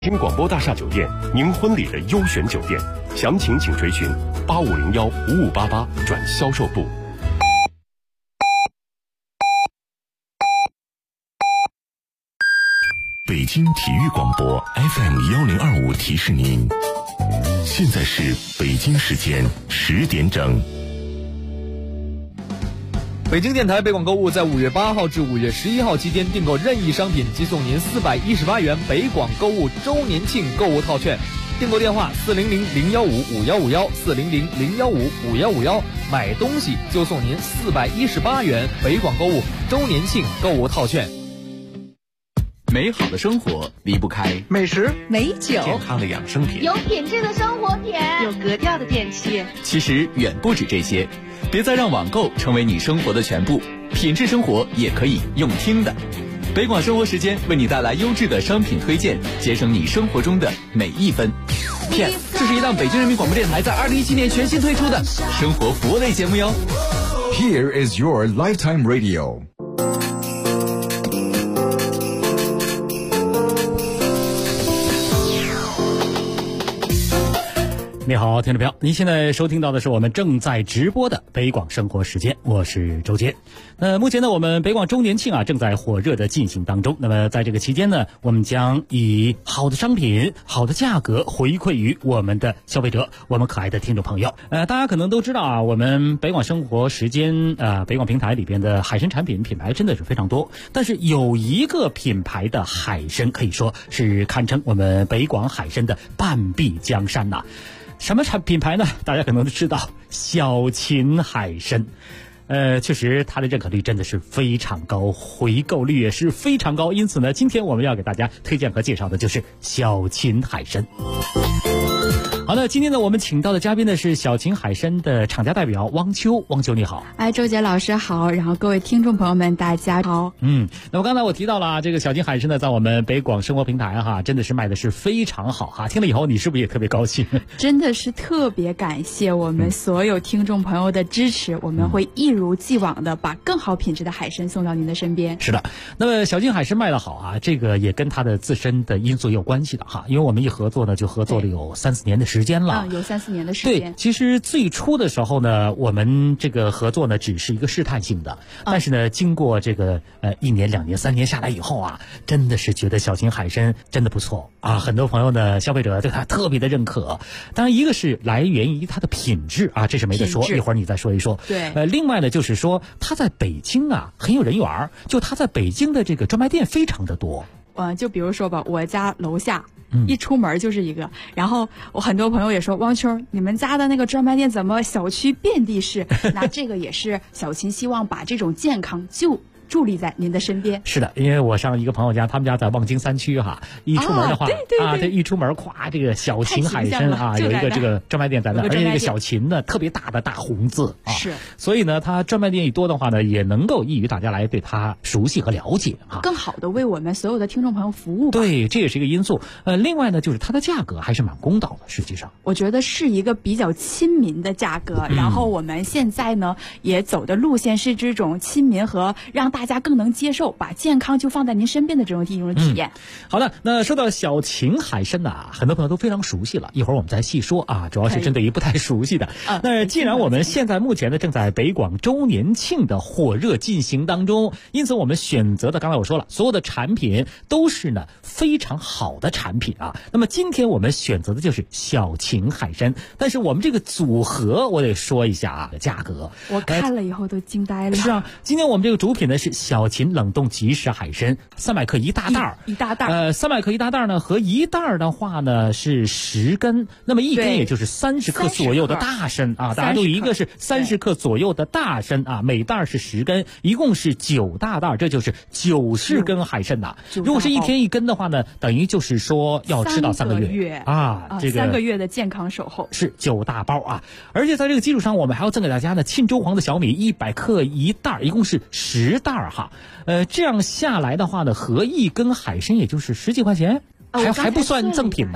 听广播大厦酒店，您婚礼的优选酒店，详情请垂询8501-5588转销售部。 北京体育广播 FM1025提示您，现在是北京时间10点整。 北京电台北广购物在5月8号至5月11号期间订购任意商品即送您418元北广购物周年庆购物套券。订购电话400-015-5151，400-015-5151，买东西就送您418元北广购物周年庆购物套券。 美好的生活离不开美食、 美酒、 健康的养生品， 有品质的生活品， 有格调的电器。 其实远不止这些，别再让网购成为你生活的全部，品质生活也可以用听的。北广生活时间为你带来优质的商品推荐，节省你生活中的每一分。片，这是一档北京人民广播电台在2017年全新推出的生活服务类节目哟。 Here is your lifetime radio。 你好，听众朋友，您现在收听到的是我们正在直播的北广生活时间，我是周杰。目前呢，我们北广周年庆正在火热的进行当中。那么在这个期间呢，我们将以好的商品、好的价格回馈于我们的消费者，我们可爱的听众朋友。大家可能都知道我们北广生活时间北广平台里边的海参产品品牌真的是非常多，但是有一个品牌的海参可以说是堪称我们北广海参的半壁江山呐。什么品牌呢？大家可能都知道，小秦海参。确实它的认可率真的是非常高，回购率也是非常高，因此呢，今天我们要给大家推荐和介绍的就是小秦海参。好的，今天呢，我们请到的嘉宾呢是小秦海参的厂家代表汪秋。汪秋你好。 周杰老师好，然后各位听众朋友们大家好。 那么刚才我提到了这个小秦海参呢，在我们北广生活平台真的是卖的是非常好听了以后你是不是也特别高兴？ 真的是特别感谢我们所有听众朋友的支持，我们会一如既往的把更好品质的海参送到您的身边。 是的，那么小秦海参卖得好这个也跟它的自身的因素有关系的因为我们一合作呢就合作了有3-4年的时间了。 有3-4年的时间。 对，其实最初的时候呢，我们这个合作呢只是一个试探性的，但是呢，经过这个1年、2年、3年下来以后真的是觉得小秦海参真的不错很多朋友呢，消费者对它特别的认可。当然，一个是来源于它的品质这是没得说，一会儿你再说一说。 对， 另外呢，就是说它在北京很有人缘，就它在北京的这个专卖店非常的多。 就比如说吧，我家楼下一出门就是一个，然后我很多朋友也说，汪秋你们家的那个专卖店怎么小区遍地是？那这个也是小秦希望把这种健康就伫立在您的身边。 是的，因为我上一个朋友家，他们家在望京3区一出门的话对一出门这个小秦海参有一个这个专卖店在那，而且这个小秦呢特别大的大红字是， 所以呢它专卖店一多的话呢，也能够益于大家来对它熟悉和了解更好的为我们所有的听众朋友服务。 对，这也是一个因素。另外呢，就是它的价格还是蛮公道的，实际上我觉得是一个比较亲民的价格。然后我们现在呢也走的路线是这种亲民和让大家更能接受，把健康就放在您身边的这种体验。 好的，那说到小秦海参很多朋友都非常熟悉了，一会儿我们再细说主要是针对于不太熟悉的。那既然我们现在目前呢正在北广周年庆的火热进行当中，因此我们选择的刚才我说了，所有的产品都是呢非常好的产品那么今天我们选择的就是小秦海参，但是我们这个组合我得说一下价格， 我看了以后都惊呆了。 是今天我们这个主品呢是小秦冷冻即食海参，300克一大袋一大袋 ，300克一大袋呢，和一袋的话呢是10根，那么一根也就是30克左右的大参大家都一个是30克左右的大参每袋是10根，一共是9大袋，这就是90根海参如果是1天1根的话呢，等于就是说要吃到3个月这个 3个月的健康守候， 是9大包而且在这个基础上，我们还要赠给大家呢沁州黄的小米100克一袋，一共是10袋这样下来的话呢，合1根海参也就是10几块钱，还不算赠品呢。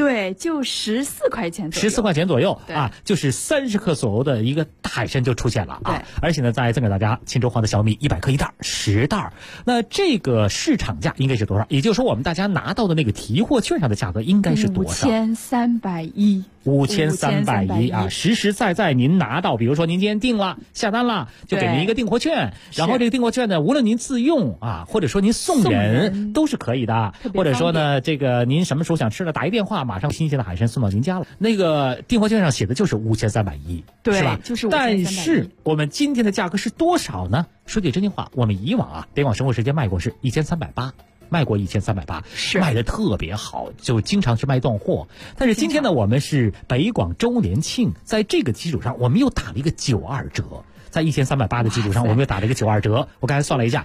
对，就14块钱左右。 14块钱左右对啊，就是30克左右的一个大海参就出现了啊！ 对， 而且呢，再赠给大家沁州黄的小米100克1袋，10袋。那这个市场价应该是多少？也就是说，我们大家拿到的那个提货券上的价格应该是多少 ？5310。 5310啊，实实在在您拿到，比如说您今天订了下单了，就给您一个订货券，然后这个订货券呢，无论您自用啊，或者说您送人都是可以的，或者说呢，这个您什么时候想吃了，打一电话，马上新鲜的海参送到您家了。那个订货券上写的就是5310， 对， 是吧？ 就是5310。 但是我们今天的价格是多少呢？说句真心话，我们以往啊，北广生活时间卖过是1380。卖过1380，是卖的特别好，就经常是卖断货。但是今天呢，我们是北广周年庆，在这个基础上，我们又打了一个92折。在1380的基础上，我们又打了一个92折。我刚才算了一下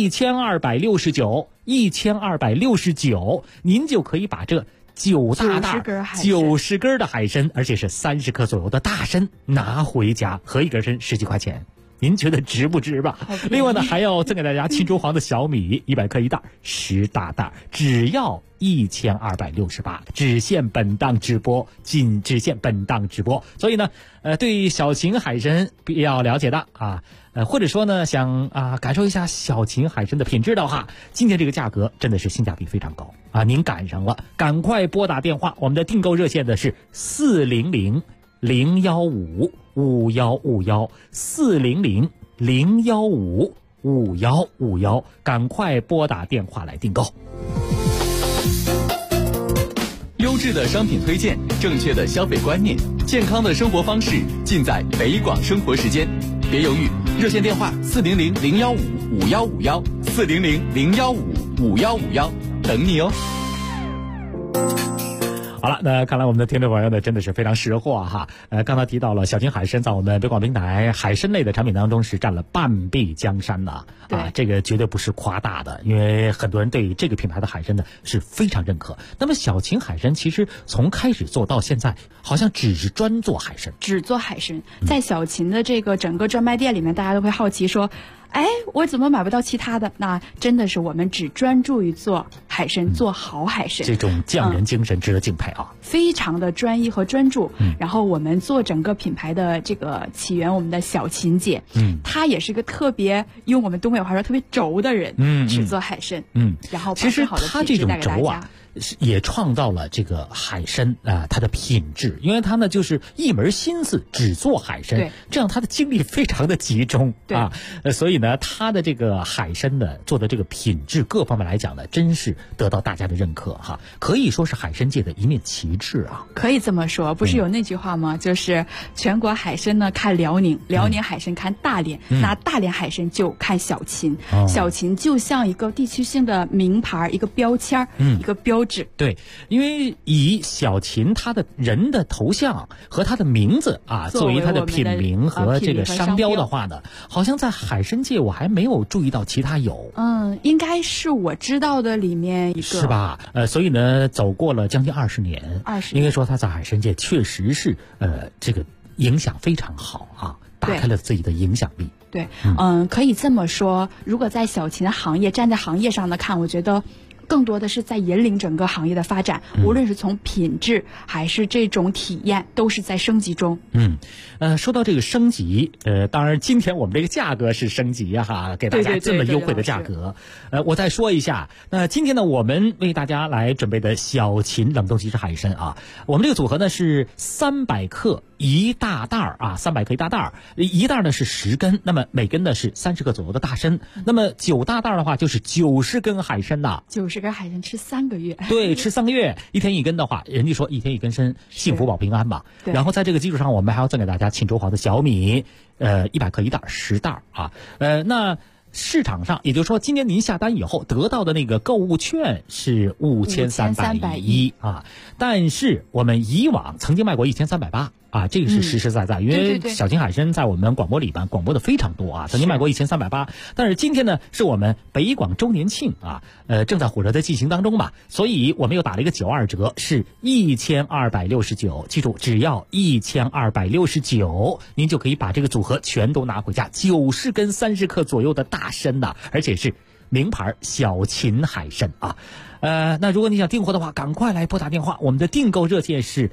，1269，您就可以把这9大袋90根的海参，而且是30克左右的大参拿回家，合一根参10几块钱。您觉得值不值吧？另外呢，还要赠给大家沁州黄的小米100克1袋，10大袋，只要1268，只限本档直播，仅只限本档直播。所以呢，对小秦海参比较了解的啊，或者说呢想感受一下小秦海参的品质的话，今天这个价格真的是性价比非常高啊！您赶上了，赶快拨打电话，我们的订购热线的是400-015-5151，400-015-5151，赶快拨打电话来订购。 优质的商品推荐，正确的消费观念，健康的生活方式，尽在北广生活时间。别犹豫，热线电话400-015-5151，400-015-5151，等你哦。 好了，那看来我们的听众朋友呢真的是非常识货哈。刚才提到了小秦海参在我们北广平台海参类的产品当中是占了半壁江山的啊，这个绝对不是夸大的，因为很多人对这个品牌的海参呢是非常认可。那么小秦海参其实从开始做到现在，好像只是专做海参， 只做海参。在小秦的这个整个专卖店里面，大家都会好奇说，哎，我怎么买不到其他的？那真的是我们只专注于做海参，做好海参。 这种匠人精神值得敬佩啊！ 非常的专一和专注。然后我们做整个品牌的这个起源，我们的小秦姐，她也是个特别用我们东北话说特别轴的人，只做海参。然后其实她这种轴啊，也创造了这个海参它的品质，因为它呢就是一门心思只做海参，这样它的精力非常的集中啊，所以呢，它的这个海参的做的这个品质各方面来讲呢，真是得到大家的认可哈，可以说是海参界的一面旗帜啊。 可以这么说，不是有那句话吗？就是全国海参呢看辽宁，辽宁海参看大连，那大连海参就看小秦，小秦就像一个地区性的名牌，一个标签，一个标志。 对，因为以小秦他的人的头像和他的名字作为他的品名和这个商标的话呢，好像在海参界我还没有注意到其他有。 应该是我知道的里面一个， 是吧？所以呢，走过了将近20年，应该说他在海参界确实是这个影响非常好啊，打开了自己的影响力。 对，可以这么说，如果在小秦行业站在行业上的看，我觉得更多的是在引领整个行业的发展，无论是从品质还是这种体验，都是在升级中。 说到这个升级，当然今天我们这个价格是升级哈，给大家这么优惠的价格。我再说一下，那今天呢，我们为大家来准备的小秦冷冻即食海参啊，我们这个组合呢是300克1大袋300克1大袋，一袋呢是10根，那么每根呢是30克左右的大参，那么9大袋的话就是90根海参呐 ，90根海参吃3个月， 对，吃3个月，1天1根的话，人家说1天1根参，幸福保平安嘛。然后在这个基础上，我们还要赠给大家沁州黄的小米，100克1袋10袋啊，那市场上，也就是说，今年您下单以后得到的那个购物券是5310啊，但是我们以往曾经卖过1380啊，这个是实实在在，因为小秦海参在我们广播里边广播的非常多啊，曾经卖过1380，但是今天呢是我们北广周年庆啊，正在火热的进行当中嘛，所以我们又打了一个92折，是1269，记住只要1269，您就可以把这个组合全都拿回家，90根30克左右的大参呐，而且是名牌小秦海参啊。那如果你想订货的话，赶快来拨打电话，我们的订购热线是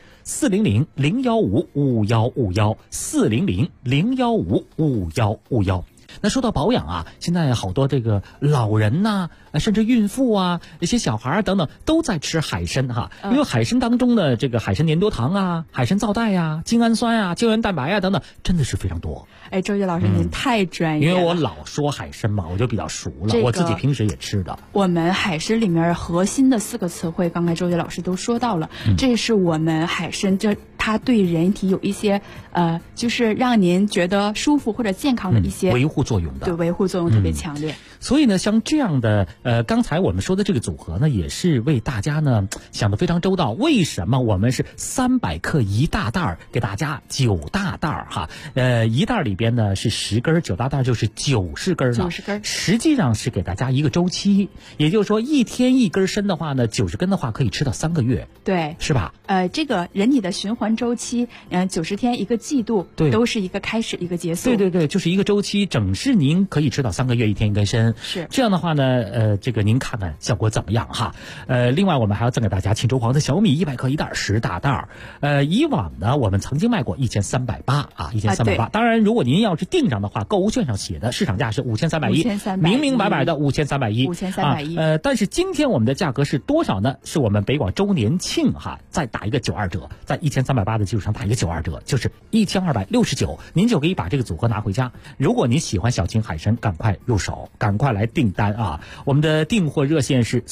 400-015-5151，400-015-5151。那说到保养啊，现在好多这个老人呐、甚至孕妇啊，一些小孩啊等等，都在吃海参哈。因为海参当中的这个海参粘多糖啊、海参皂苷啊、精氨酸啊、胶原蛋白啊等等，真的是非常多。 哎，周杰老师，您太专业了。 因为我老说海参嘛，我就比较熟了，我自己平时也吃的。 我们海参里面核心的4个词汇，刚才周杰老师都说到了，这是我们海参它对人体有一些就是让您觉得舒服或者健康的一些维护作用的， 对，维护作用特别强烈。 所以呢，像这样的刚才我们说的这个组合呢，也是为大家呢想得非常周到。为什么我们是300克1大袋，给大家9大袋哈？1袋里边呢是10根，9大袋就是90根了。90根，实际上是给大家一个周期，也就是说1天1根参的话呢，90根的话可以吃到3个月， 对， 是吧？ 这个人体的循环周期，90天1个季度， 对， 都是一个开始一个结束。 对对对，就是一个周期，整是您可以吃到3个月，1天1根参。 是这样的话呢，这个您看看效果怎么样哈？另外我们还要赠给大家庆州黄的小米100克1袋10大袋。以往呢我们曾经卖过1380啊，1380。当然，如果您要是订上的话，购物券上写的市场价是5310，明明白白的5310。但是今天我们的价格是多少呢？是我们北广周年庆哈，再打一个92折，在1380的基础上打一个92折，就是1269，您就可以把这个组合拿回家。如果您喜欢小秦海参，赶快入手，赶快来订单啊！我们的订货热线是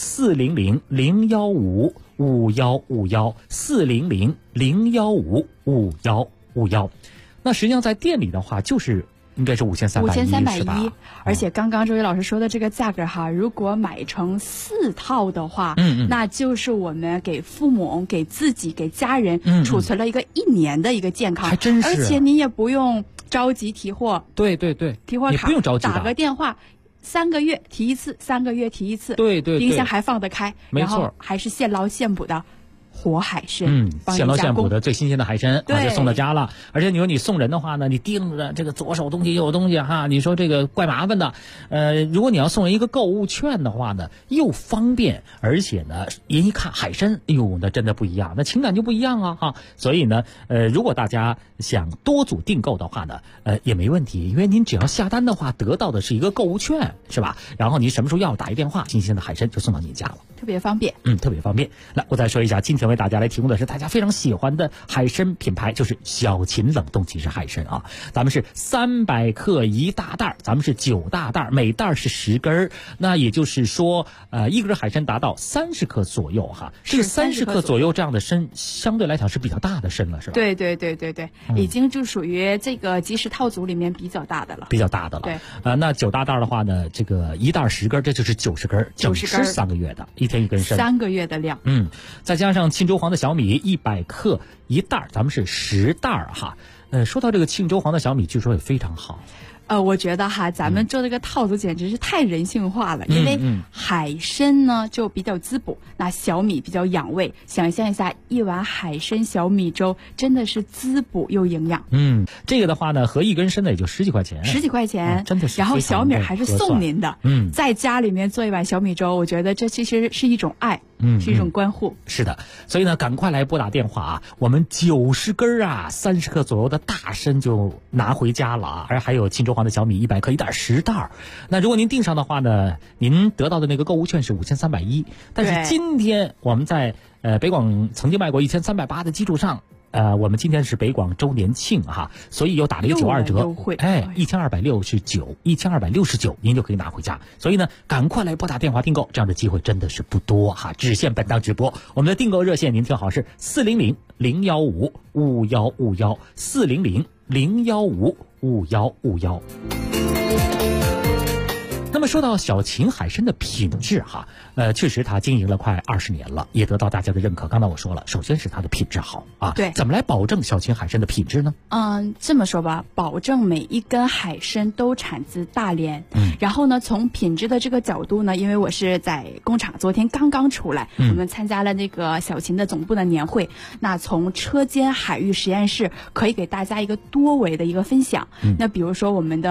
400-015-5151，400-015-5151。那实际上在店里的话，就是应该是5310， 而且刚刚周杰老师说的这个价格哈，如果买成4套的话，那就是我们给父母、给自己、给家人储存了一个1年的一个健康， 还真是。 而且您也不用着急提货， 对对对， 提货卡你不用着急的， 打个电话。3个月提一次，3个月提一次， 对对对， 冰箱还放得开， 没错， 然后还是现捞现捕的活海参， 现捞现捕的最新鲜的海参， 对， 就送到家了。而且你说你送人的话呢，你盯着这个左手东西右手东西哈，你说这个怪麻烦的。如果你要送人一个购物券的话呢，又方便，而且呢，人一看海参，哎呦，那真的不一样，那情感就不一样啊哈。所以呢，如果大家想多组订购的话呢，也没问题，因为您只要下单的话，得到的是一个购物券，是吧？然后你什么时候要打一电话，新鲜的海参就送到你家了， 特别方便。 特别方便。来，我再说一下，今天为大家来提供的是大家非常喜欢的海参品牌，就是小秦冷冻即食海参啊。咱们是300克1大袋，咱们是9大袋，每袋是10根。那也就是说，一根海参达到30克左右哈。这个30克左右这样的参，相对来讲是比较大的参了，是吧？ 对对对对对，已经就属于这个即食套组里面比较大的了。 比较大的了。 对。 那9大袋的话呢，这个1袋10根，这就是90根，整吃3个月的，1天1根参 ，3个月的量。 再加上庆州黄的小米100克1袋，咱们是10袋哈。说到这个庆州黄的小米，据说也非常好。 我觉得哈，咱们做这个套组简直是太人性化了，因为海参呢就比较滋补，那小米比较养胃。想象一下，一碗海参小米粥真的是滋补又营养。 这个的话呢，合1根参的也就10几块钱，10 几块钱， 真的是。 然后小米还是送您的，在家里面做一碗小米粥，我觉得这其实是一种爱。是一种关护。 是的，所以呢，赶快来拨打电话啊！我们90根啊，30克左右的大参就拿回家了啊！而还有庆州黄的小米100克1袋10袋。那如果您订上的话呢，您得到的那个购物券是5310。但是今天我们在北广曾经卖过1380的基础上。我们今天是北广周年庆哈，所以又打了一个92折， 优惠 ，1269，您就可以拿回家。所以呢，赶快来拨打电话订购，这样的机会真的是不多哈，只限本档直播。我们的订购热线您听好是400-015-5151，400-015-5151。那么说到小秦海参的品质哈，确实它经营了快20年了，也得到大家的认可。刚才我说了，首先是它的品质好啊。 对， 怎么来保证小秦海参的品质呢？ 这么说吧，保证每一根海参都产自大连。然后呢，从品质的这个角度呢，因为我是在工厂，昨天刚刚出来，我们参加了那个小秦的总部的年会。那从车间海域实验室可以给大家一个多维的一个分享。那比如说我们的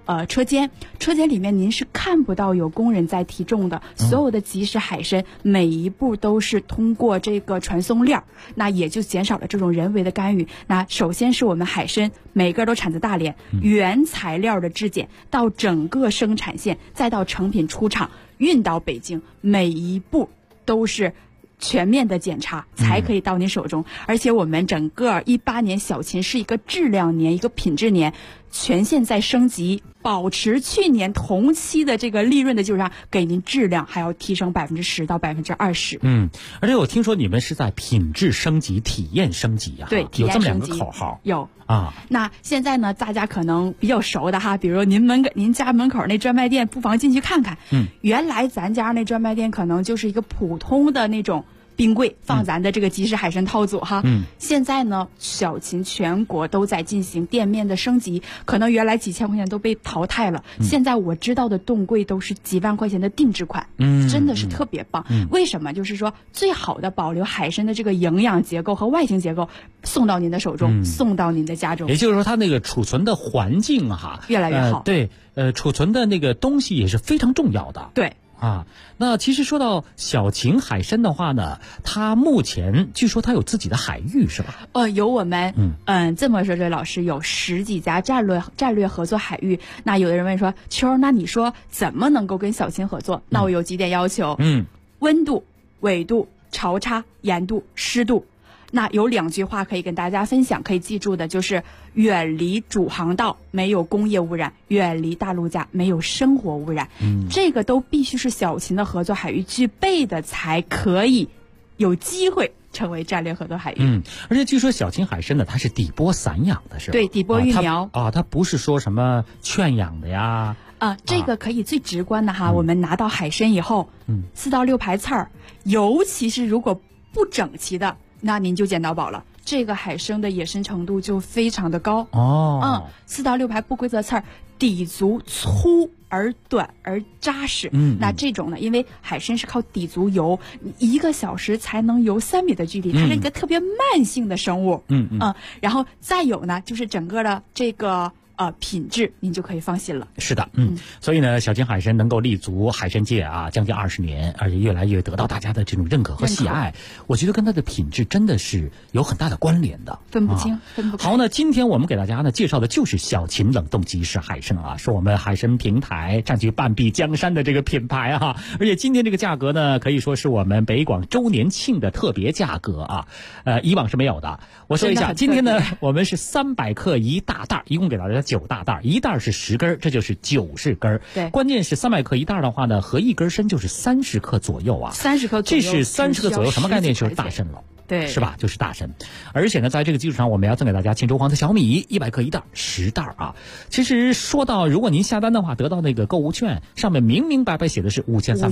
车间里面您是看不到有工人在提重的，所有的即食海参每一步都是通过这个传送链，那也就减少了这种人为的干预。那首先是我们海参每个都产自大连，原材料的质检到整个生产线，再到成品出厂运到北京，每一步都是全面的检查才可以到您手中。而且我们整个18年小秦是一个质量年，一个品质年，全线在升级，保持去年同期的这个利润的基础上，给您质量还要提升10%到20%。 而且我听说你们是在品质升级、体验升级啊， 对， 有这么两个口号。 有啊。 那现在呢，大家可能比较熟的哈，比如您家门口那专卖店，不妨进去看看。原来咱家那专卖店可能就是一个普通的那种冰柜放咱的这个即食海参套组哈。现在呢，小秦全国都在进行店面的升级，可能原来几千块钱都被淘汰了。现在我知道的冻柜都是几万块钱的定制款，真的是特别棒。为什么？就是说最好的保留海参的这个营养结构和外形结构，送到您的手中，送到您的家中。 也就是说，它那个储存的环境哈， 越来越好。 对，储存的那个东西也是非常重要的。 对。 那其实说到小秦海参的话呢，它目前据说它有自己的海域是吧？ 有我们这么说，这老师有10几家战略合作海域。那有的人问说，秋，那你说怎么能够跟小秦合作？那我有几点要求，温度、纬度、潮差、盐度、湿度。那有2句话可以跟大家分享，可以记住的就是远离主航道，没有工业污染；远离大陆架，没有生活污染。这个都必须是小秦的合作海域具备的，才可以有机会成为战略合作海域。 而且据说小秦海参呢，它是底波散养的，是吧？ 对，底波育苗它不是说什么圈养的呀。 这个可以最直观的哈，我们拿到海参以后，4到6排刺儿，尤其是如果不整齐的，那您就捡到宝了。这个海参的野生程度就非常的高。4到6排不规则刺儿，底足粗而短而扎实。那这种呢，因为海参是靠底足游，1个小时才能游3米的距离，它是一个特别慢性的生物。然后再有呢，就是整个的这个品质您就可以放心了。 是的，所以呢，小秦海参能够立足海参界啊，将近20年，而且越来越得到大家的这种认可和喜爱。我觉得跟它的品质真的是有很大的关联的， 分不清，分不开。 好，那今天我们给大家呢介绍的就是小秦冷冻即食海参啊，是我们海参平台占据半壁江山的这个品牌啊，而且今天这个价格呢，可以说是我们北广周年庆的特别价格啊，以往是没有的。我说一下，今天呢，我们是300克1大袋，一共给大家9大袋，一袋是10根，这就是90根。 对， 关键是300克1袋的话呢，合1根参就是30克左右啊。 30克左右， 这是30克左右，什么概念？就是大参了。 对， 是吧？就是大参。而且呢，在这个基础上，我们要赠给大家庆州黄的小米100克1袋，10袋啊。其实说到，如果您下单的话，得到那个购物券，上面明明白白写的是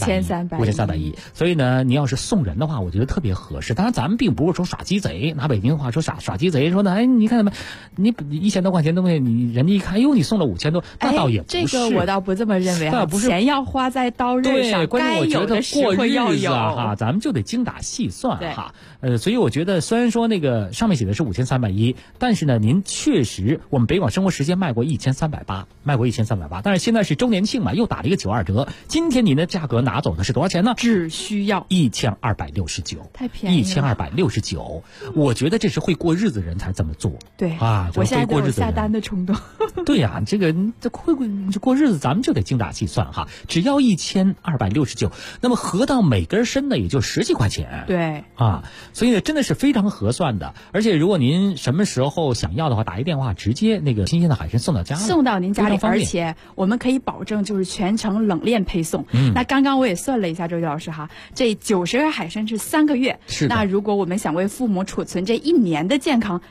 5310，所以呢，你要是送人的话，我觉得特别合适。当然，咱们并不是说耍鸡贼，拿北京话说耍鸡贼，说呢，哎，你看怎么，你1000多块钱东西，你人家一看，哟，你送了5000多，那倒也不是。 这个我倒不这么认为啊，钱要花在刀刃上， 关键我觉得过日子啊， 哈， 咱们就得精打细算哈。所以我觉得，虽然说那个上面写的是5310，但是呢，您确实我们北广生活时间卖过1380，卖过1380，但是现在是周年庆嘛，又打了一个92折。今天您的价格拿走的是多少钱呢？ 只需要 1269， 太便宜了 ，1269。我觉得这是会过日子的人才这么做。 对啊， 我现在都有下单的冲动。 对呀，这会过日子，咱们就得精打细算哈。只要1269，那么合到每根参呢，也就10几块钱。 对啊。所以呢，真的是非常合算的，而且如果您什么时候想要的话，打一电话，直接那个新鲜的海参送到家里， 送到您家里，而且我们可以保证就是全程冷链配送。那刚刚我也算了一下，周杰老师哈，这90根海参是3个月， 是的。 那如果我们想为父母储存这1年的健康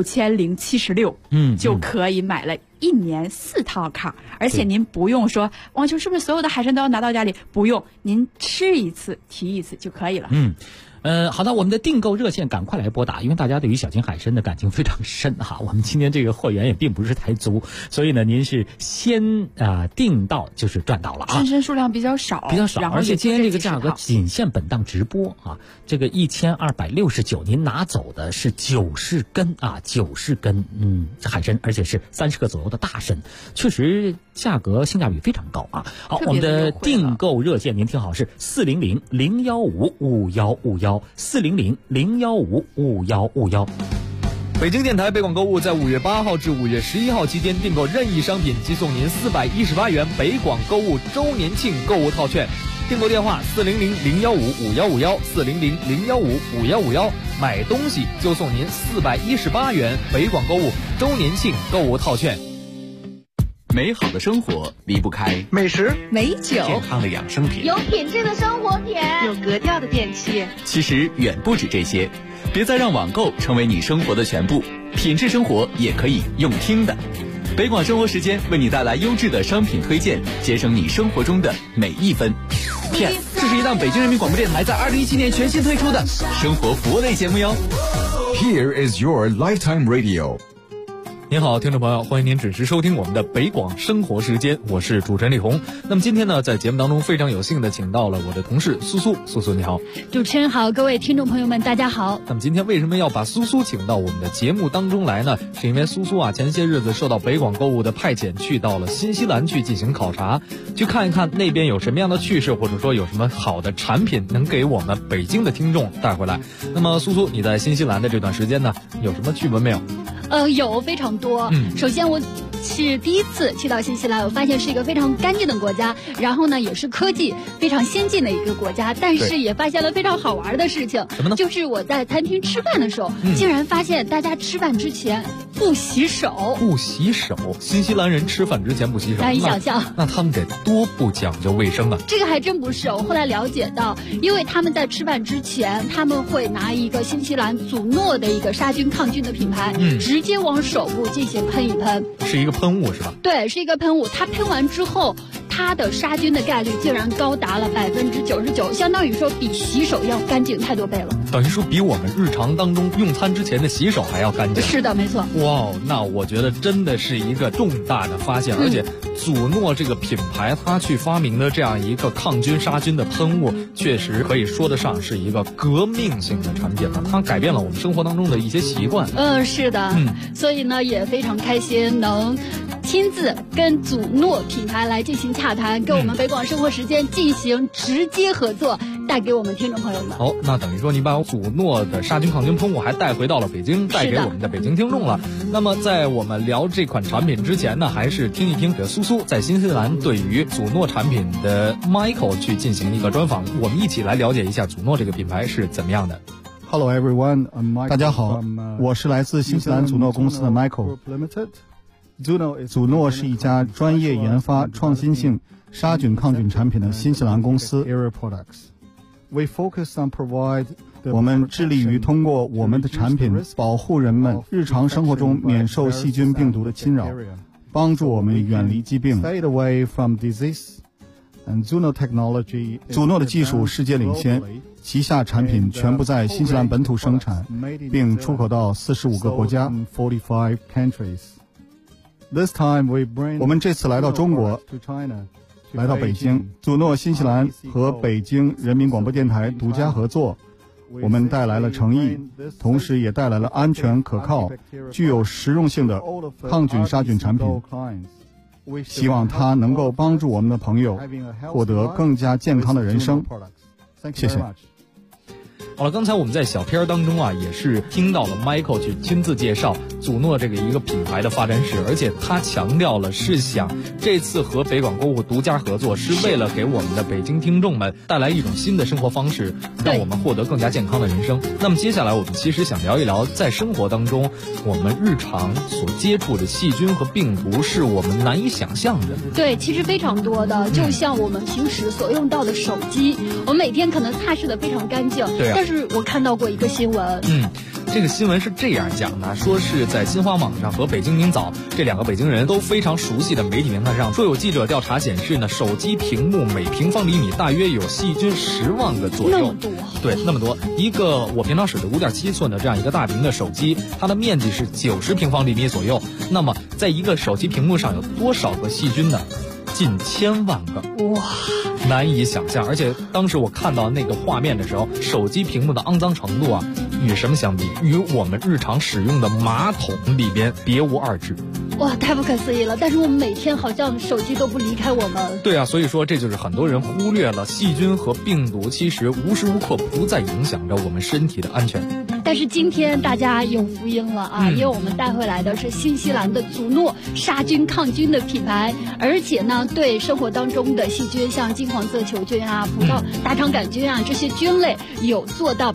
，5076，就可以买了1年4套卡，而且您不用说王秋是不是所有的海参都要拿到家里，不用，您吃一次提一次就可以了。 好的，我们的订购热线赶快来拨打，因为大家对于小金海参的感情非常深哈。我们今天这个货源也并不是太足，所以呢，您是先订到就是赚到了啊。 参参数量比较少， 而且今天这个价格仅限本档直播啊，这个1269，您拿走的是90根啊，90根海参，而且是30克左右的大参，确实价格性价比非常高啊。好，我们的订购热线您听好是400-015-5151，400-015-5151。 北京电台北广购物在5月8号至5月11号期间订购任意商品，即送您418元北广购物周年庆购物套券。订购电话400-015-5151，400-015-5151，买东西就送您418元北广购物周年庆购物套券。 美好的生活离不开美食、 美酒、 健康的养生品， 有品质的生活品， 有格调的电器。 其实远不止这些，别再让网购成为你生活的全部，品质生活也可以用听的。北广生活时间为你带来优质的商品推荐，节省你生活中的每一分。 这是一档北京人民广播电台在2017年全新推出的生活服务类节目哟。 Here is your lifetime radio。 您好，听众朋友，欢迎您准时收听我们的北广生活时间，我是主持人李红。那么今天呢，在节目当中非常有幸的请到了我的同事苏苏，苏苏你好。 主持人好，各位听众朋友们大家好。 那么今天为什么要把苏苏请到我们的节目当中来呢？是因为苏苏前些日子受到北广购物的派遣，去到了新西兰去进行考察，去看一看那边有什么样的趣事，或者说有什么好的产品能给我们北京的听众带回来。那么苏苏，你在新西兰的这段时间呢，有什么趣闻没有？ 有非常多。首先我是第一次去到新西兰，我发现是一个非常干净的国家，然后呢也是科技非常先进的一个国家，但是也发现了非常好玩的事情。 什么呢？ 就是我在餐厅吃饭的时候，竟然发现大家吃饭之前不洗手。 不洗手，新西兰人吃饭之前不洗手， 难以想象。 那他们得多不讲究卫生啊！ 这个还真不是，我后来了解到，因为他们在吃饭之前，他们会拿一个新西兰祖诺的一个杀菌抗菌的品牌，直接往手部进行喷一喷。 是一个喷雾是吧？ 对，是一个喷雾。它喷完之后，它的杀菌的概率竟然高达了99%，相当于说比洗手要干净太多倍了。 等于说比我们日常当中用餐之前的洗手还要干净。 是的，没错。 哇，那我觉得真的是一个重大的发现，而且祖诺这个品牌它去发明的这样一个抗菌杀菌的喷雾，确实可以说得上是一个革命性的产品了。它改变了我们生活当中的一些习惯。 是的。所以呢也非常开心能亲自跟祖诺品牌来进行洽谈，跟我们北广生活时间进行直接合作，带给我们听众朋友们。 好，那等于说你把祖诺的杀菌抗菌喷雾还带回到了北京，带给我们的北京听众了。那么在我们聊这款产品之前呢，还是听一听苏苏在新西兰对于祖诺产品的 Michael 去进行一个专访，我们一起来了解一下祖诺这个品牌是怎么样的。 Hello everyone, 大家好，我是来自新西兰祖诺公司的 Michael。祖诺是一家专业研发创新性杀菌抗菌产品的新西兰公司。我们致力于通过我们的产品保护人们日常生活中免受细菌病毒的侵扰，帮助我们远离疾病。祖诺的技术世界领先，旗下产品全部在新西兰本土生产，并出口到45个国家。我们这次来到中国，来到北京，祖诺新西兰和北京人民广播电台独家合作，我们带来了诚意，同时也带来了安全可靠、具有实用性的抗菌杀菌产品。希望它能够帮助我们的朋友获得更加健康的人生。谢谢。 好了，刚才我们在小片当中也是听到了 Michael 去亲自介绍祖诺这个一个品牌的发展史，而且他强调了是想这次和北广购物独家合作，是为了给我们的北京听众们带来一种新的生活方式，让我们获得更加健康的人生。那么接下来我们其实想聊一聊，在生活当中我们日常所接触的细菌和病毒是我们难以想象的。 对，其实非常多的，就像我们平时所用到的手机，我们每天可能擦拭的非常干净， 对但是我看到过一个新闻， 这个新闻是这样讲的，说是在新华网上和北京明早这两个北京人都非常熟悉的媒体平台上，说有记者调查显示呢，手机屏幕每平方厘米大约有细菌10万个左右。 那么多？ 对，那么多。一个我平常使的5.7寸的这样一个大屏的手机，它的面积是90平方厘米左右。那么在一个手机屏幕上有多少个细菌呢？近1000万个。 哇！ 难以想象，而且当时我看到那个画面的时候，手机屏幕的肮脏程度啊，与什么相比？与我们日常使用的马桶里边别无二致。 哇，太不可思议了！但是我们每天好像手机都不离开我们。 对啊，所以说这就是很多人忽略了细菌和病毒其实无时无刻不在影响着我们身体的安全。 但是今天大家有福音了啊，因为我们带回来的是新西兰的祖诺杀菌抗菌的品牌，而且呢，对生活当中的细菌，像金黄色球菌啊、葡萄大肠杆菌啊这些菌类，有做到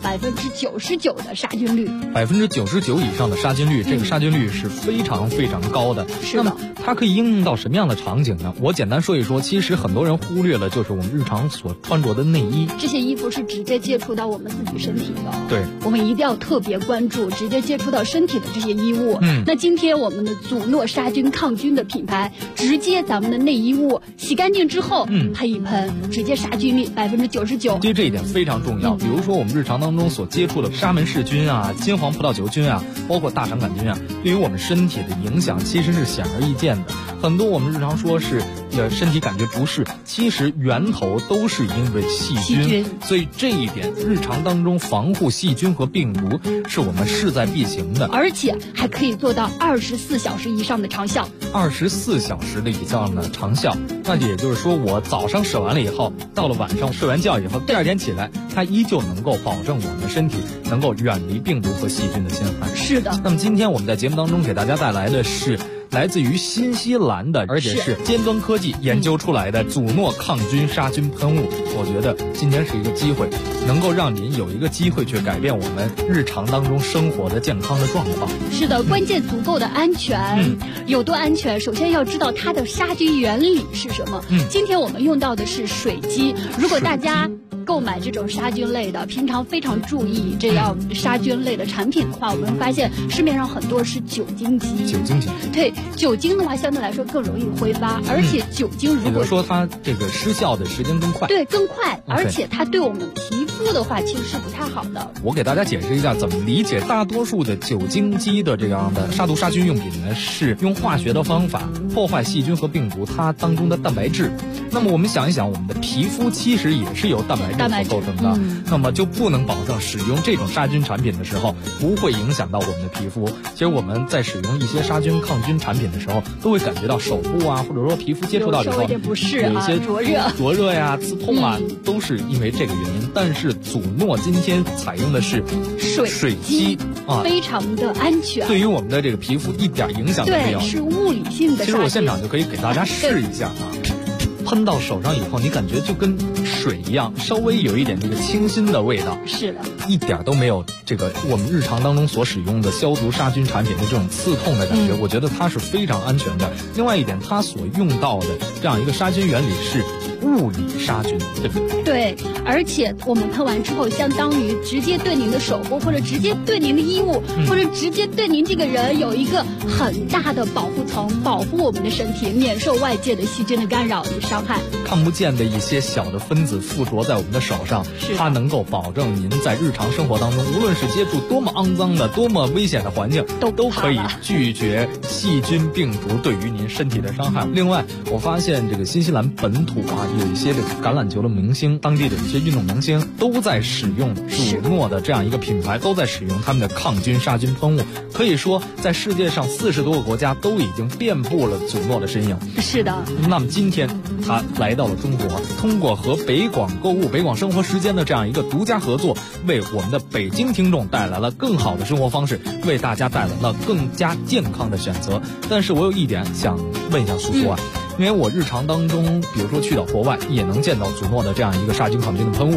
99%的杀菌率。 99%以上的杀菌率，这个杀菌率是非常非常高的。 是的。 那么它可以应用到什么样的场景呢？我简单说一说，其实很多人忽略了，就是我们日常所穿着的内衣。 这些衣服是直接接触到我们自己身体的。 对， 我们一定要特别关注直接接触到身体的这些衣物。那今天我们的祖诺杀菌抗菌的品牌，直接咱们的内衣物洗干净之后，喷一喷，直接杀菌率99%。 其实这一点非常重要。比如说我们日常当中所接触的沙门氏菌啊、金黄葡萄球菌啊，包括大肠杆菌啊，对于我们身体的影响其实是显而易见的。很多我们日常说是身体感觉不适，其实源头都是因为细菌。所以这一点日常当中防护细菌和病毒是我们势在必行的， 而且还可以做到24小时以上的长效。 24小时的以上的长效，那也就是说，我早上舍完了以后，到了晚上睡完觉以后，第二天起来，它依旧能够保证我们身体能够远离病毒和细菌的侵害。 是的。 那么今天我们在节目当中给大家带来的是来自于新西兰的，而且是尖端科技研究出来的祖诺抗菌杀菌喷雾。我觉得今天是一个机会，能够让您有一个机会去改变我们日常当中生活的健康的状况。 是的，关键足够的安全。有多安全？首先要知道它的杀菌原理是什么。今天我们用到的是水基。如果大家购买这种杀菌类的，平常非常注意这样杀菌类的产品的话，我们发现市面上很多是酒精基。 酒精基。 对，酒精的话相对来说更容易挥发，而且酒精如果说它这个失效的时间更快。 对，更快，而且它对我们皮肤的话其实是不太好的。 我给大家解释一下怎么理解。大多数的酒精基的这样的杀毒杀菌用品呢，是用化学的方法破坏细菌和病毒它当中的蛋白质。那么我们想一想，我们的皮肤其实也是由蛋白质所构成的，那么就不能保证使用这种杀菌产品的时候不会影响到我们的皮肤。其实我们在使用一些杀菌抗菌产品的时候，都会感觉到手部啊，或者说皮肤接触到以后有点不适啊， 有一些灼热呀、刺痛啊，都是因为这个原因。但是祖诺今天采用的是水基啊， 非常的安全， 对于我们的这个皮肤一点影响都没有。 对，是物理性的。 其实我现场就可以给大家试一下啊。喷到手上以后，你感觉就跟水一样，稍微有一点这个清新的味道。 是的， 一点都没有这个我们日常当中所使用的消毒杀菌产品的这种刺痛的感觉。我觉得它是非常安全的。另外一点，它所用到的这样一个杀菌原理是物理杀菌，对不对？ 对，而且我们喷完之后，相当于直接对您的手部，或者直接对您的衣物，或者直接对您这个人有一个很大的保护层，保护我们的身体免受外界的细菌的干扰与伤害。 看不见的一些小的分子附着在我们的手上，它能够保证您在日常生活当中，无论是接触多么肮脏的、多么危险的环境，都可以拒绝细菌病毒对于您身体的伤害。另外，我发现这个新西兰本土啊，有一些这个橄榄球的明星，当地的一些运动明星都在使用祖诺的这样一个品牌，都在使用他们的抗菌杀菌喷雾。可以说，在世界上40多个国家都已经遍布了祖诺的身影。 是的。 那么今天他来到了中国，通过和北广购物、北广生活时间的这样一个独家合作，为我们的北京听众带来了更好的生活方式，为大家带来了更加健康的选择。但是我有一点想问一下苏苏啊，因为我日常当中，比如说去到国外，也能见到祖诺的这样一个杀菌抗菌的喷雾。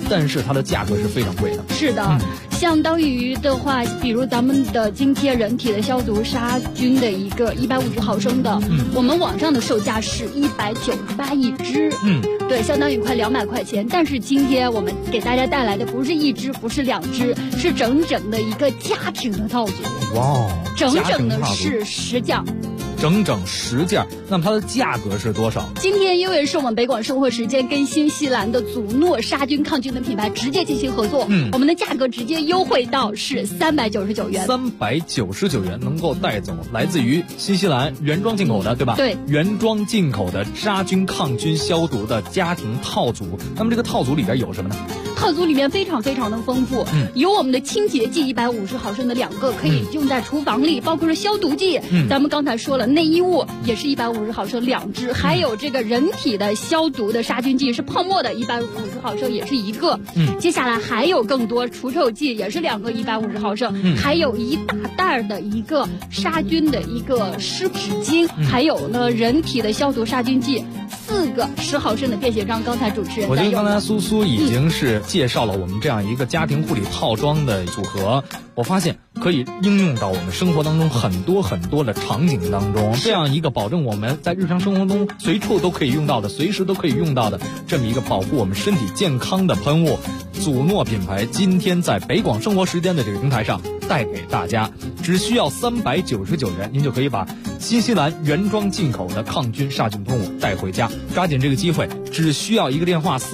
但是它的价格是非常贵的。 是的，相当于的话，比如咱们的今天人体的消毒杀菌的一个150毫升的，我们网上的售价是198一支，对，相当于快200块钱。但是今天我们给大家带来的不是一支，不是2支，是整整的一个家庭的套组。 哇， 整整的是10件。 整整10件，那么它的价格是多少？ 今天因为是我们北广生活时间跟新西兰的祖诺杀菌抗菌的品牌直接进行合作，我们的价格直接优惠到是399元。 399元能够带走来自于新西兰原装进口的，对吧？ 对， 原装进口的杀菌抗菌消毒的家庭套组。那么这个套组里边有什么呢？ 套组里面非常非常的丰富，有我们的清洁剂150毫升的2个，可以用在厨房里，包括是消毒剂。咱们刚才说了，内衣物也是150毫升2支，还有这个人体的消毒的杀菌剂是泡沫的150毫升也是1个。接下来还有更多除臭剂也是2个150毫升，还有一大袋的一个杀菌的一个湿纸巾，还有呢人体的消毒杀菌剂4个10毫升的便携装。刚才主持人我觉得刚才苏苏已经是介绍了我们这样一个家庭护理套装的组合，我发现可以应用到我们生活当中很多很多的场景当中，这样一个保证我们在日常生活中随处都可以用到的，随时都可以用到的这么一个保护我们身体健康的喷雾，祖诺品牌今天在北广生活时间的这个平台上带给大家，只需要399元，您就可以把新西兰原装进口的抗菌杀菌喷雾带回家。抓紧这个机会，只需要一个电话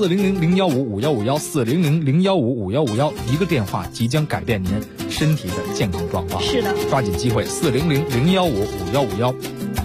400-015-5151，400-015-5151，一个电话即将改变您身体的健康状况。 是的， 抓紧机会，400-015-5151。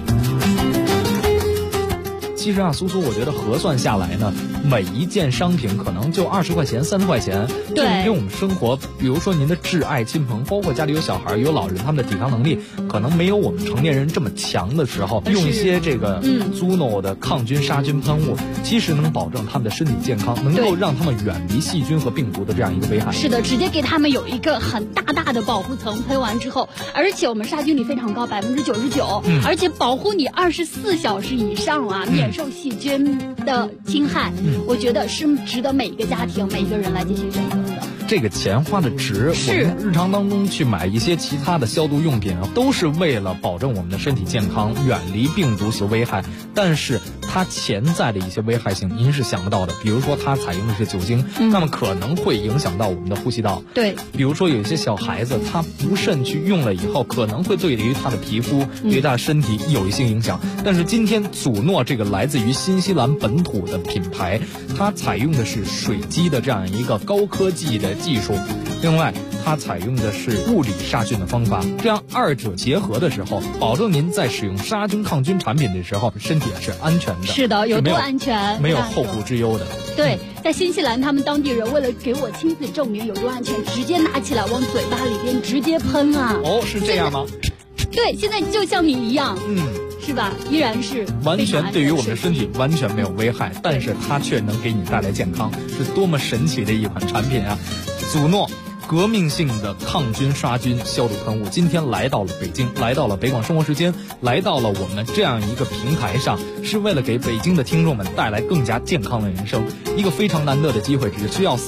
其实啊，苏苏，我觉得核算下来呢，每一件商品可能就20块钱、30块钱， 对， 给我们生活，比如说您的挚爱亲朋，包括家里有小孩、有老人，他们的抵抗能力可能没有我们成年人这么强的时候，用一些这个Zuno的抗菌杀菌喷雾，其实能保证他们的身体健康，能够让他们远离细菌和病毒的这样一个危害。 是的，直接给他们有一个很大的保护层，喷完之后，而且我们杀菌率非常高，99%，而且保护你24小时以上啊，免受细菌的侵害，我觉得是值得每一个家庭、每一个人来进行选择的。 这个钱花的值，我们日常当中去买一些其他的消毒用品，都是为了保证我们的身体健康，远离病毒的危害。但是它潜在的一些危害性，您是想不到的。比如说它采用的是酒精，那么可能会影响到我们的呼吸道。 对， 比如说有一些小孩子，他不慎去用了以后，可能会对于他的皮肤、对他的身体有一些影响。但是今天祖诺这个来自于新西兰本土的品牌，它采用的是水基的这样一个高科技的技术，另外它采用的是物理杀菌的方法，这样二者结合的时候，保证您在使用杀菌抗菌产品的时候，身体是安全的。 是的，有多安全？ 没有后顾之忧的。 对，在新西兰，他们当地人为了给我亲自证明有多安全，直接拿起来往嘴巴里边直接喷啊！ 哦，是这样吗？ 对，现在就像你一样，是吧？依然是完全对于我们的身体完全没有危害，但是它却能给你带来健康，是多么神奇的一款产品啊！祖诺革命性的抗菌杀菌消毒喷雾今天来到了北京，来到了北广生活时间，来到了我们这样一个平台上，是为了给北京的听众们带来更加健康的人生，一个非常难得的机会，只需要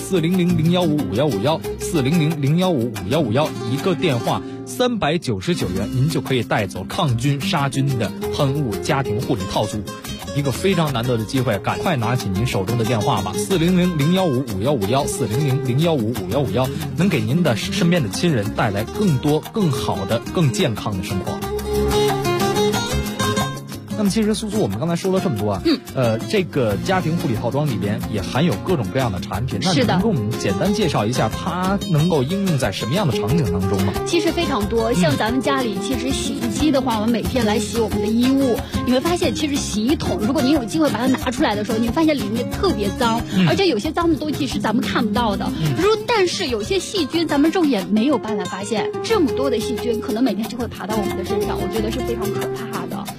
400-015-5151，400-015-5151，一个电话399元，您就可以带走抗菌杀菌的喷雾家庭护理套组，一个非常难得的机会，赶快拿起您手中的电话吧，400-015-5151，400-015-5151，能给您的身边的亲人带来更多、更好的、更健康的生活。那么其实苏苏，我们刚才说了这么多啊，这个家庭护理套装里边也含有各种各样的产品，那你能给我们简单介绍一下它能够应用在什么样的场景当中吗？ 其实非常多，像咱们家里其实洗衣机的话，我们每天来洗我们的衣物，你会发现其实洗衣桶，如果您有机会把它拿出来的时候，你会发现里面特别脏，而且有些脏的东西是咱们看不到的，但是有些细菌咱们肉眼没有办法发现，这么多的细菌可能每天就会爬到我们的身上，我觉得是非常可怕的。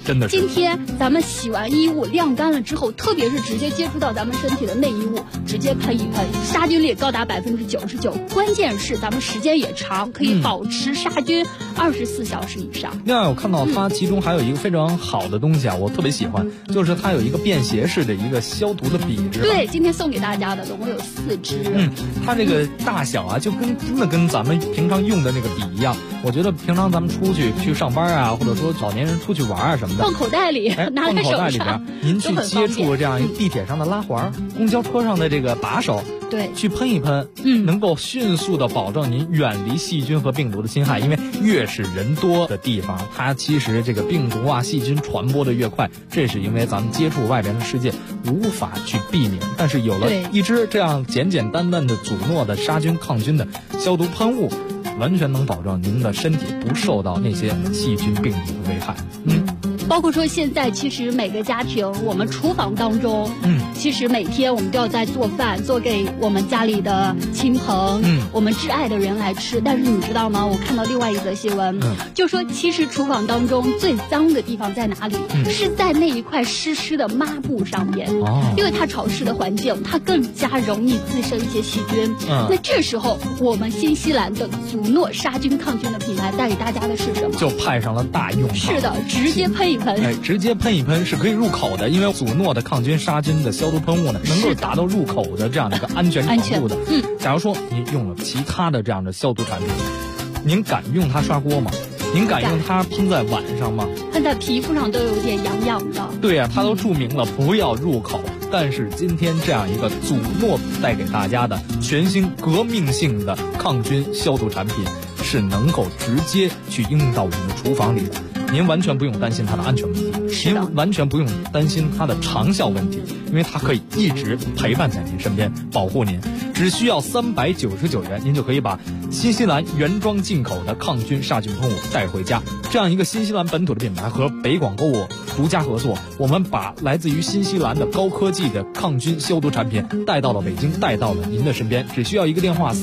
真的是。 今天咱们洗完衣物晾干了之后，特别是直接接触到咱们身体的内衣物，直接喷一喷，杀菌率高达99%。关键是咱们时间也长，可以保持杀菌24小时以上。 另外，我看到它其中还有一个非常好的东西啊，我特别喜欢，就是它有一个便携式的一个消毒的笔， 对，今天送给大家的总共有4支。 它这个大小啊，就真的跟咱们平常用的那个笔一样。我觉得平常咱们出去上班啊，或者说老年人出去玩啊什么的， 放口袋里，拿在手上， 您去接触这样一个地铁上的拉环、公交车上的这个把手， 对， 去喷一喷，能够迅速的保证您远离细菌和病毒的侵害。因为越是人多的地方，它其实这个病毒啊、细菌传播的越快，这是因为咱们接触外边的世界无法去避免。但是有了一支这样简简单单的祖诺的杀菌抗菌的消毒喷雾，完全能保证您的身体不受到那些细菌病毒的危害。 包括说现在其实每个家庭，我们厨房当中，其实每天我们都要在做饭，做给我们家里的亲朋，我们挚爱的人来吃。但是你知道吗？我看到另外一则新闻，就说其实厨房当中最脏的地方在哪里？是在那一块湿湿的抹布上面，因为它潮湿的环境，它更加容易滋生一些细菌。那这时候我们新西兰的祖诺杀菌抗菌的品牌带给大家的是什么？ 就派上了大用场。 是的，直接喷一喷。 直接喷一喷是可以入口的，因为祖诺的抗菌杀菌的消毒喷雾呢，能够达到入口的这样的一个安全程度的。假如说您用了其他的这样的消毒产品，您敢用它刷锅吗？您敢用它喷在碗上吗？ 喷在皮肤上都有点痒痒的。 对呀，它都注明了不要入口。但是今天这样一个祖诺带给大家的全新革命性的抗菌消毒产品，是能够直接去应用到我们的厨房里的。您完全不用担心它的安全问题，您完全不用担心它的长效问题，因为它可以一直陪伴在您身边，保护您。只需要399元，您就可以把新西兰原装进口的抗菌杀菌喷雾带回家。这样一个新西兰本土的品牌和北广购物独家合作，我们把来自于新西兰的高科技的抗菌消毒产品带到了北京，带到了您的身边。只需要一个电话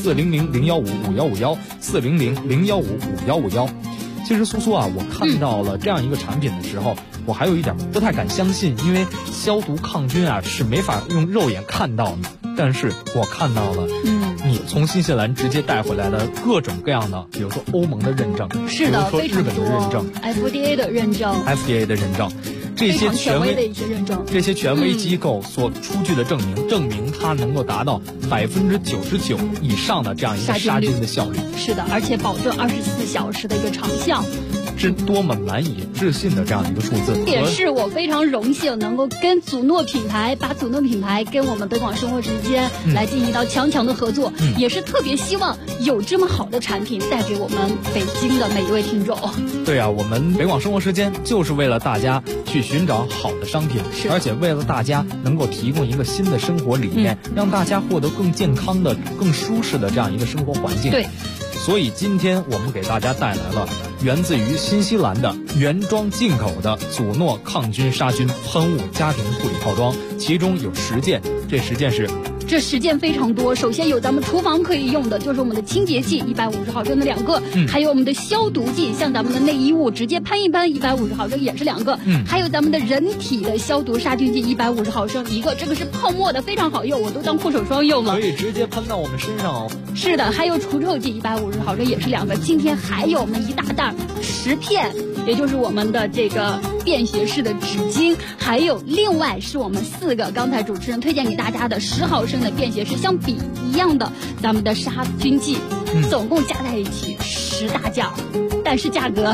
400-015-5151，400-015-5151。其实苏苏啊，我看到了这样一个产品的时候，我还有一点不太敢相信，因为消毒抗菌啊是没法用肉眼看到的。但是我看到了，你从新西兰直接带回来的各种各样的，比如说欧盟的认证， 是的， 比如说日本的认证 ，FDA 的认证。 这些权威的一些认证， 这些权威机构所出具的证明它能够达到99%以上的这样一个杀菌的效率。 是的，而且保证24小时的一个长效。 是多么难以置信的这样的一个数字。 也是我非常荣幸能够跟祖诺品牌，把祖诺品牌跟我们北广生活时间来进行到强的合作，也是特别希望有这么好的产品带给我们北京的每一位听众。 对啊，我们北广生活时间就是为了大家去寻找好的商品，而且为了大家能够提供一个新的生活理念，让大家获得更健康的、更舒适的这样一个生活环境。 对。 所以今天我们给大家带来了源自于新西兰的原装进口的祖诺抗菌杀菌喷雾家庭护理套装，其中有10件，这10件是。 这10件非常多，首先有咱们厨房可以用的，就是我们的清洁剂150毫升的2个，还有我们的消毒剂，像咱们的内衣物直接喷一喷150毫升也是2个，还有咱们的人体的消毒杀菌剂150毫升1个，这个是泡沫的，非常好用，我都当护手霜用了， 可以直接喷到我们身上哦。 是的，还有除臭剂150毫升也是2个，今天还有我们一大袋10片，也就是我们的这个便携式的纸巾，还有另外是我们4个刚才主持人推荐给大家的10毫升的便携式像笔一样的咱们的杀菌剂，总共加在一起10大件，但是价格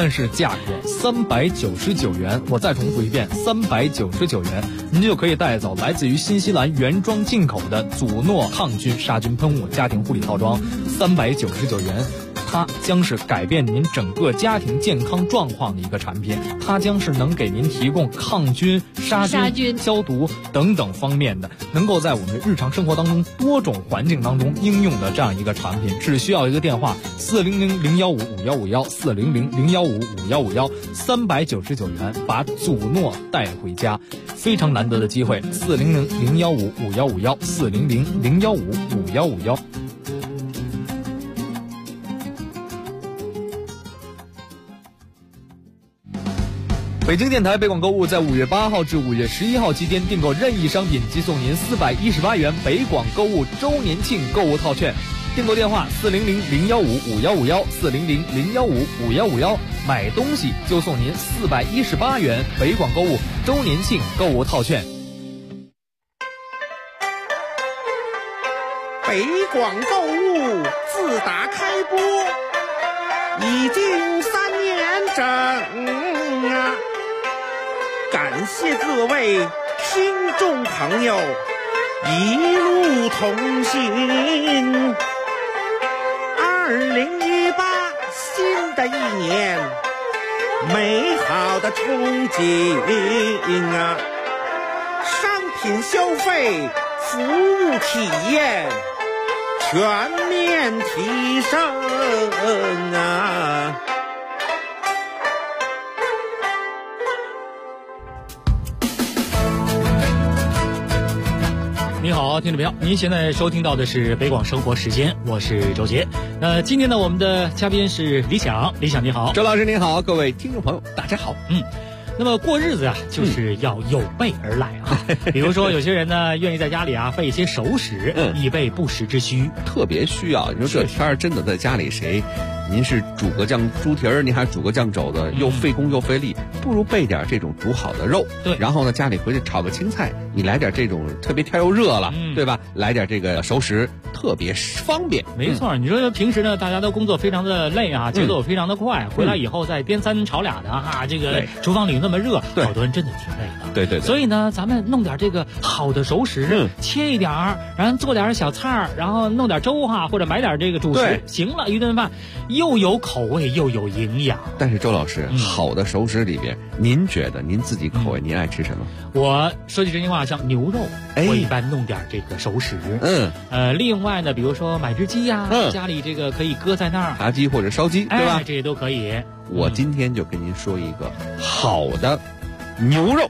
399元。我再重复一遍，399元，您就可以带走来自于新西兰原装进口的祖诺抗菌杀菌喷雾家庭护理套装，399元。它将是改变您整个家庭健康状况的一个产品，它将是能给您提供抗菌、杀菌、消毒等等方面的，能够在我们日常生活当中多种环境当中应用的这样一个产品。只需要一个电话400-015-5151，400-015-5151，399元把祖诺带回家，非常难得的机会。400-015-5151，400-015-5151。 北京电台北广购物在5月8号至5月11号期间订购任意商品即送您418元北广购物周年庆购物套券。订购电话400-015-5151，400-015-5151，买东西就送您418元北广购物周年庆购物套券。 北广购物自打开播已经3年整啊，感谢各位听众朋友一路同行。2018新的一年，美好的憧憬啊，商品消费服务体验全面提升啊！ 你好，听众朋友，您现在收听到的是北广生活时间，我是周杰。今天呢，我们的嘉宾是李想，李想你好， 周老师您好，各位听众朋友大家好。 那么过日子啊，就是要有备而来啊。比如说，有些人呢，愿意在家里啊备一些熟食，以备不时之需， 特别需要。你说这天儿真的在家里谁？您是煮个酱猪蹄儿，您还煮个酱肘子，又费工又费力，不如备点这种煮好的肉。 对， 然后呢，家里回去炒个青菜，你来点这种特别天又热了，对吧？来点这个熟食，特别方便。 没错，你说平时呢，大家都工作非常的累啊，节奏非常的快，回来以后再颠三炒俩的哈，这个厨房里那么热，好多人真的挺累的。 对。 所以呢，咱们弄点这个好的熟食，切一点儿，然后做点小菜儿，然后弄点粥哈，或者买点这个主食，行了，一顿饭又有口味又有营养。 但是周老师，好的熟食里边，您觉得您自己口味您爱吃什么？ 我说句真心话，像牛肉，我一般弄点这个熟食。另外呢，比如说买只鸡呀，家里这个可以搁在那儿， 炸鸡或者烧鸡，对吧？ 这些都可以。 我今天就跟您说一个好的牛肉，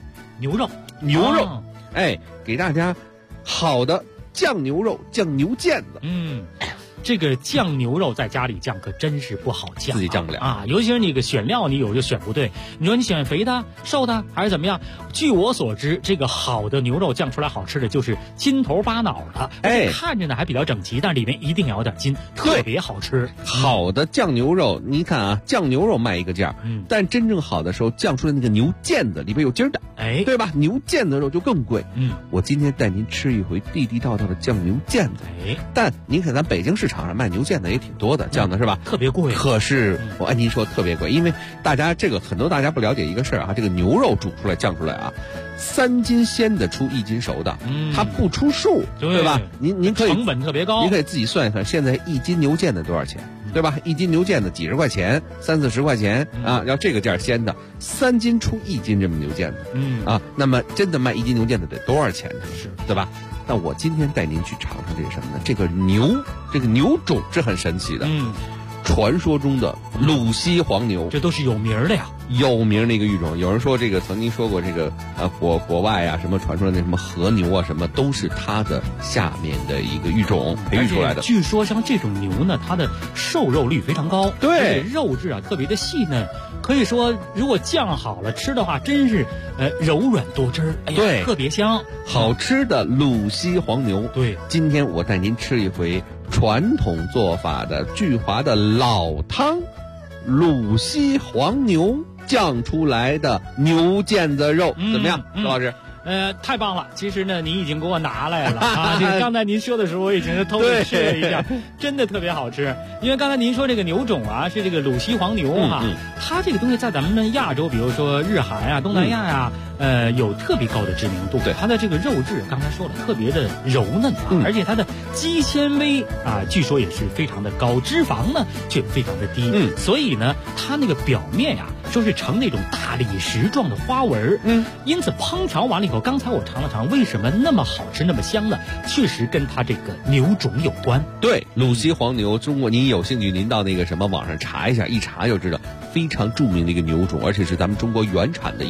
给大家好的酱牛肉，酱牛腱子。 这个酱牛肉在家里酱可真是不好酱， 自己酱不了啊！尤其是那个选料，你有就选不对。你说你选肥的、瘦的还是怎么样？据我所知，这个好的牛肉酱出来好吃的就是筋头巴脑的，看着呢还比较整齐，但里面一定要有点筋，特别好吃。 好的酱牛肉，你看啊，酱牛肉卖一个价，但真正好的时候酱出来那个牛腱子里边有筋儿的，对吧？牛腱子肉就更贵。我今天带您吃一回地地道道的酱牛腱子。但您看咱北京市场上卖牛腱子也挺多的，酱的是吧？ 特别贵。 可是我按您说特别贵，因为大家很多大家不了解一个事儿啊，这个牛肉煮出来酱出来啊，3斤鲜的出1斤熟的，它不出数，对吧？您可以成本特别高， 您可以自己算一算，现在1斤牛腱子多少钱，对吧？1斤牛腱子几十块钱，30-40块钱啊，要这个价鲜的，3斤出1斤这么牛腱子，那么真的卖1斤牛腱子得多少钱呢？ 是， 对吧？那我今天带您去尝尝这是什么呢？这个牛种是很神奇的，传说中的鲁西黄牛， 这都是有名的呀， 有名的一个育种。有人说这个曾经说过这个国外啊什么传出来那什么和牛啊什么都是它的下面的一个育种培育出来的。 据说像这种牛呢，它的瘦肉率非常高， 对， 肉质啊特别的细嫩，可以说如果酱好了吃的话，真是柔软多汁儿， 对， 特别香， 好吃的鲁西黄牛。 对， 今天我带您吃一回传统做法的巨华的老汤，鲁西黄牛酱出来的牛腱子肉，怎么样，周老师？ 太棒了！其实呢，您已经给我拿来了啊！这个刚才您说的时候，我已经偷着吃了一下，真的特别好吃。因为刚才您说这个牛种啊，是这个鲁西黄牛哈，它这个东西在咱们亚洲，比如说日韩啊、东南亚呀，有特别高的知名度。 对， 它的这个肉质，刚才说了，特别的柔嫩啊，而且它的肌纤维啊，据说也是非常的高，脂肪呢却非常的低。所以呢，它那个表面呀，说是呈那种大理石状的花纹。因此烹调完了以后，刚才我尝了尝，为什么那么好吃那么香呢？确实跟它这个牛种有关。 对，鲁西黄牛，中国您有兴趣您到那个什么网上查一下，一查就知道非常著名的一个牛种，而且是咱们中国原产的一种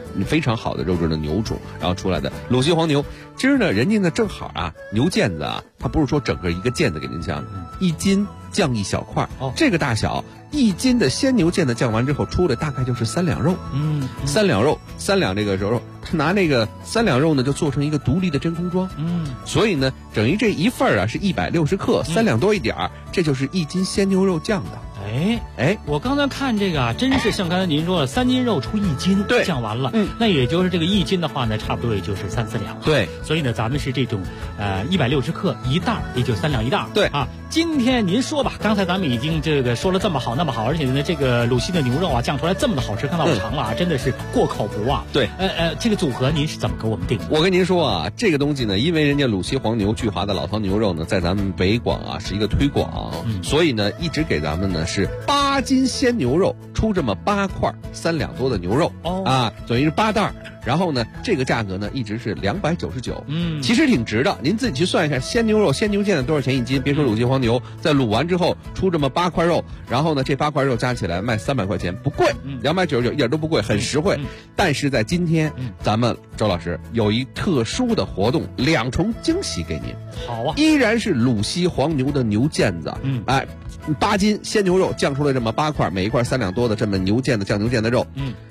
非常好的肉质的牛种，然后出来的鲁西黄牛。今儿呢，人家呢正好啊，牛腱子啊，它不是说整个一个腱子给您酱，1斤酱1小块，这个大小1斤的鲜牛腱子酱完之后出来大概就是3两肉，3两肉，3两这个肉，他拿那个3两肉呢就做成一个独立的真空装，所以呢，等于这一份啊是160克，3两多一点儿，这就是1斤鲜牛肉酱的。 我刚才看这个啊，真是像刚才您说的，3斤肉出1斤， 对， 酱完了，那也就是这个1斤的话呢，差不多也就是3、4两， 对， 所以呢，咱们是这种160克1袋，也就3两1袋， 对啊。今天您说吧，刚才咱们已经这个说了这么好那么好，而且呢，这个鲁西的牛肉啊酱出来这么的好吃，看到我尝了啊，真的是过口不忘。 对， 这个组合您是怎么给我们定的？ 我跟您说啊，这个东西呢，因为人家鲁西黄牛聚华的老汤牛肉呢，在咱们北广啊是一个推广，所以呢，一直给咱们呢是8斤鲜牛肉出这么8块3两多的牛肉，等于是8袋。然后呢，这个价格呢一直是299，其实挺值的。您自己去算一下，鲜牛肉、鲜牛腱子多少钱1斤？别说鲁西黄牛，在卤完之后出这么8块肉，然后呢，这8块肉加起来卖300块钱，不贵，299一点都不贵，很实惠。但是在今天，咱们周老师有一特殊的活动，2重惊喜给您。 好啊， 依然是鲁西黄牛的牛腱子，8斤鲜牛肉酱出来这么8块，每一块3两多的这么牛腱子酱牛腱子肉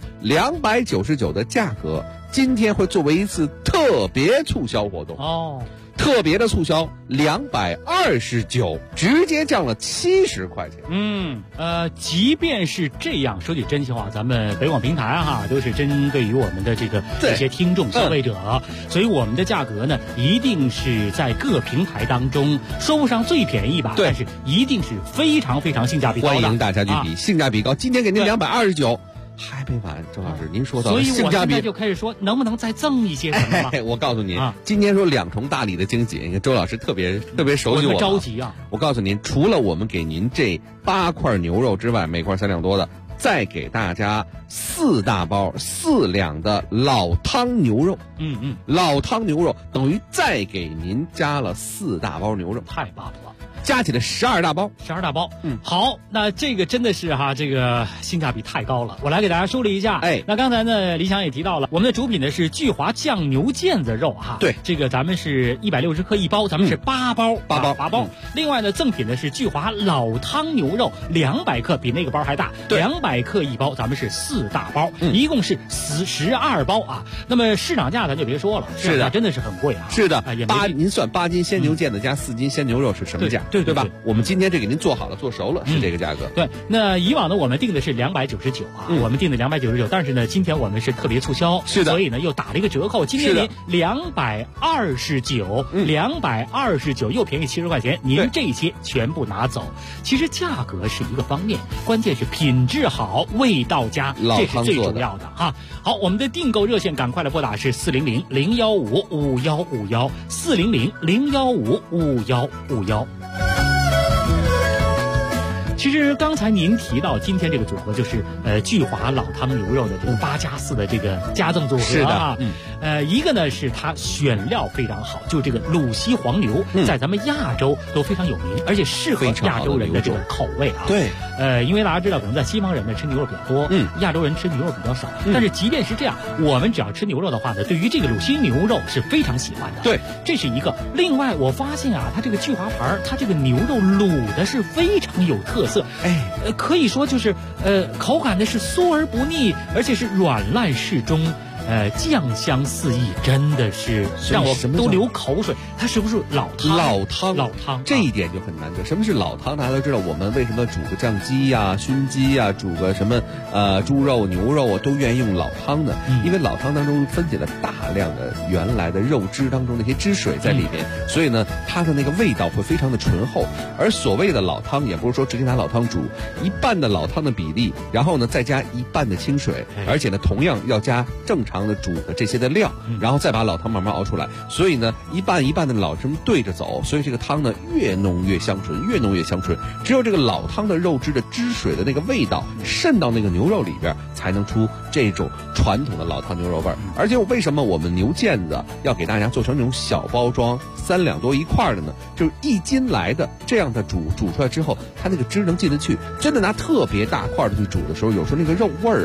，299的价格，今天会作为一次特别促销活动特别的促销229，直接降了70块钱。 即便是这样，说句真心话，咱们北广平台哈都是针对于我们的这些听众消费者，所以我们的价格呢，一定是在各平台当中说不上最便宜吧，但是一定是非常非常性价比高的。 欢迎大家去比，性价比高。今天给您229。还没完，周老师，您说到了性价比， 所以我现在就开始说，能不能再赠一些什么吧？ 我告诉您，今天说2重大礼的惊喜，你看周老师特别熟悉我， 着急啊！ 我告诉您，除了我们给您这8块牛肉之外，每块3两多的，再给大家4大包4两的老汤牛肉。老汤牛肉等于再给您加了4大包牛肉， 太棒了！ 加起来12大包 ，12大包。好，那这个真的是这个性价比太高了。我来给大家梳理一下。那刚才呢，李想也提到了，我们的主品呢是聚华酱牛腱子肉对， 这个咱们是160克1包，咱们是8包。另外呢，赠品呢是聚华老汤牛肉200克，比那个包还大，200克1包，咱们是4大包，一共是12包啊。那么市场价咱就别说了， 是的， 真的是很贵啊。 是的，您算8斤鲜牛腱子加4斤鲜牛肉是什么价？对吧？我们今天这给您做好了，做熟了，是这个价格。 对，那以往呢，我们定的是299我们定的299，但是呢，今天我们是特别促销， 是的， 所以呢又打了一个折扣，今天您229，229又便宜70块钱，您这些全部拿走。其实价格是一个方面，关键是品质好，味道佳，这是最重要的哈。好，我们的订购热线赶快来拨打是400-015-5151，400-015-5151。其实刚才您提到今天这个组合就是聚华老汤牛肉的这个8+4的这个加赠组合， 是的， 一个呢是它选料非常好，就这个鲁西黄牛，在咱们亚洲都非常有名，而且适合亚洲人的这种口味啊。 对， 因为大家知道，可能在西方人呢吃牛肉比较多，亚洲人吃牛肉比较少。但是即便是这样，我们只要吃牛肉的话呢，对于这个鲁西牛肉是非常喜欢的。 对， 这是一个。另外，我发现啊，它这个聚华牌，它这个牛肉卤的是非常有特色。可以说就是口感呢是酥而不腻，而且是软烂适中。酱香四溢，真的是让我都流口水。它是不是老汤？ 这一点就很难得。什么是老汤？大家都知道，我们为什么煮个酱鸡呀、熏鸡呀，煮个什么猪肉、牛肉啊，都愿意用老汤呢？因为老汤当中分解了大量的原来的肉汁当中那些汁水在里面，所以呢，它的那个味道会非常的醇厚。而所谓的老汤，也不是说直接拿老汤煮，一半的老汤的比例，然后呢再加一半的清水，而且呢同样要加正常的煮的这些的料，然后再把老汤慢慢熬出来。所以呢，一半一半的老汤对着走，所以这个汤呢越浓越香醇，越浓越香醇。只有这个老汤的肉汁的汁水的那个味道渗到那个牛肉里边，才能出这种传统的老汤牛肉味儿。而且为什么我们牛腱子要给大家做成这种小包装3两多1块的呢？就是1斤来的，这样的煮出来之后，它那个汁能进得去。真的拿特别大块的去煮的时候，有时候那个肉味儿啊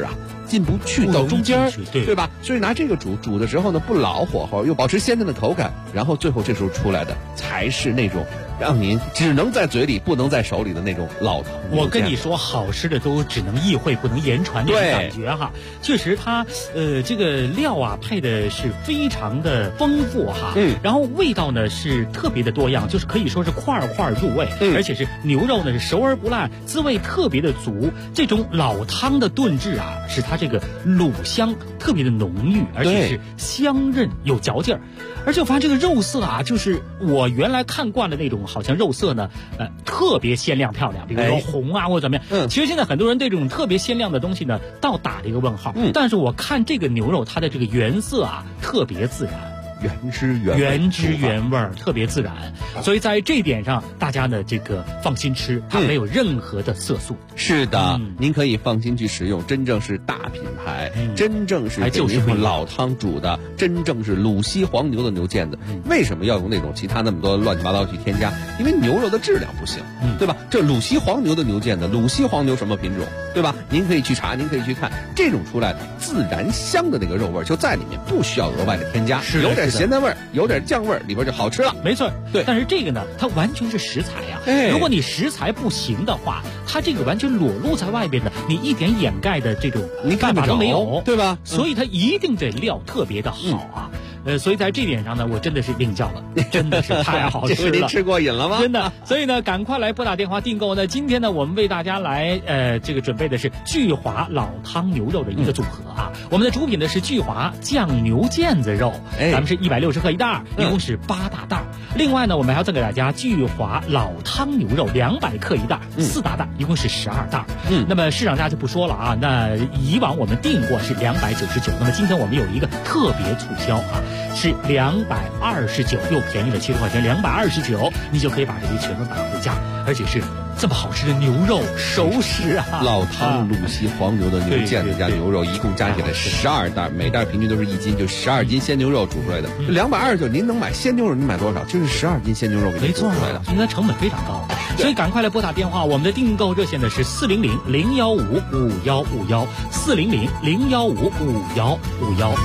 进不去到中间， 对吧？所以拿这个煮的时候呢，不老火候，又保持鲜嫩的口感，然后最后这时候出来的才是那种让您只能在嘴里不能在手里的那种老汤。 我跟你说，好吃的都只能意会不能言传，那种感觉哈。确实它这个料啊配的是非常的丰富哈，然后味道呢是特别的多样，就是可以说是块块入味，而且是牛肉呢是熟而不烂，滋味特别的足。这种老汤的炖制啊，使它这个卤香特别的浓郁，而且是香韧有嚼劲儿。而且我发现这个肉色啊，就是我原来看惯了那种好像肉色呢，特别鲜亮漂亮，比如说红啊或者怎么样。其实现在很多人对这种特别鲜亮的东西呢，倒打了一个问号。但是我看这个牛肉，它的这个原色啊，特别自然。 原汁原味，特别自然，所以在这一点上，大家呢这个放心吃，它没有任何的色素。 是的，您可以放心去食用，真正是大品牌，真正是就是老汤煮的，真正是鲁西黄牛的牛腱子。为什么要用那种其他那么多乱七八糟去添加？因为牛肉的质量不行，对吧？这鲁西黄牛的牛腱子，鲁西黄牛什么品种，对吧？您可以去查，您可以去看，这种出来的自然香的那个肉味就在里面，不需要额外的添加，有点咸淡味儿，有点酱味儿，里边就好吃了。 没错， 对。 但是这个呢，它完全是食材呀。如果你食材不行的话，它这个完全裸露在外边的，你一点掩盖的这种办法都没有， 对吧？ 所以它一定得料特别的好啊。所以在这点上呢，我真的是领教了，真的是太好吃了。 您吃过瘾了吗？ 真的。所以呢，赶快来拨打电话订购呢。今天呢，我们为大家来这个准备的是聚华老汤牛肉的一个组合啊。我们的主品呢是聚华酱牛腱子肉，咱们是160克一袋，一共是8大袋。另外呢，我们还要赠给大家聚华老汤牛肉200克一袋，4大袋，一共是12袋。那么市场价就不说了啊。那以往我们订货是299，那么今天我们有一个特别促销啊。是229，又便宜了70块钱，229，你就可以把这些全都拿回家，而且是这么好吃的牛肉熟食啊！ 老汤鲁西黄牛的牛腱子加牛肉，一共加起来12袋，每袋平均都是1斤，就12斤鲜牛肉煮出来的。229，您能买鲜牛肉，您买多少？就是12斤鲜牛肉给您煮出来的， 应该成本非常高。所以赶快来拨打电话，我们的订购热线呢是400-015-5151，400-015-5151。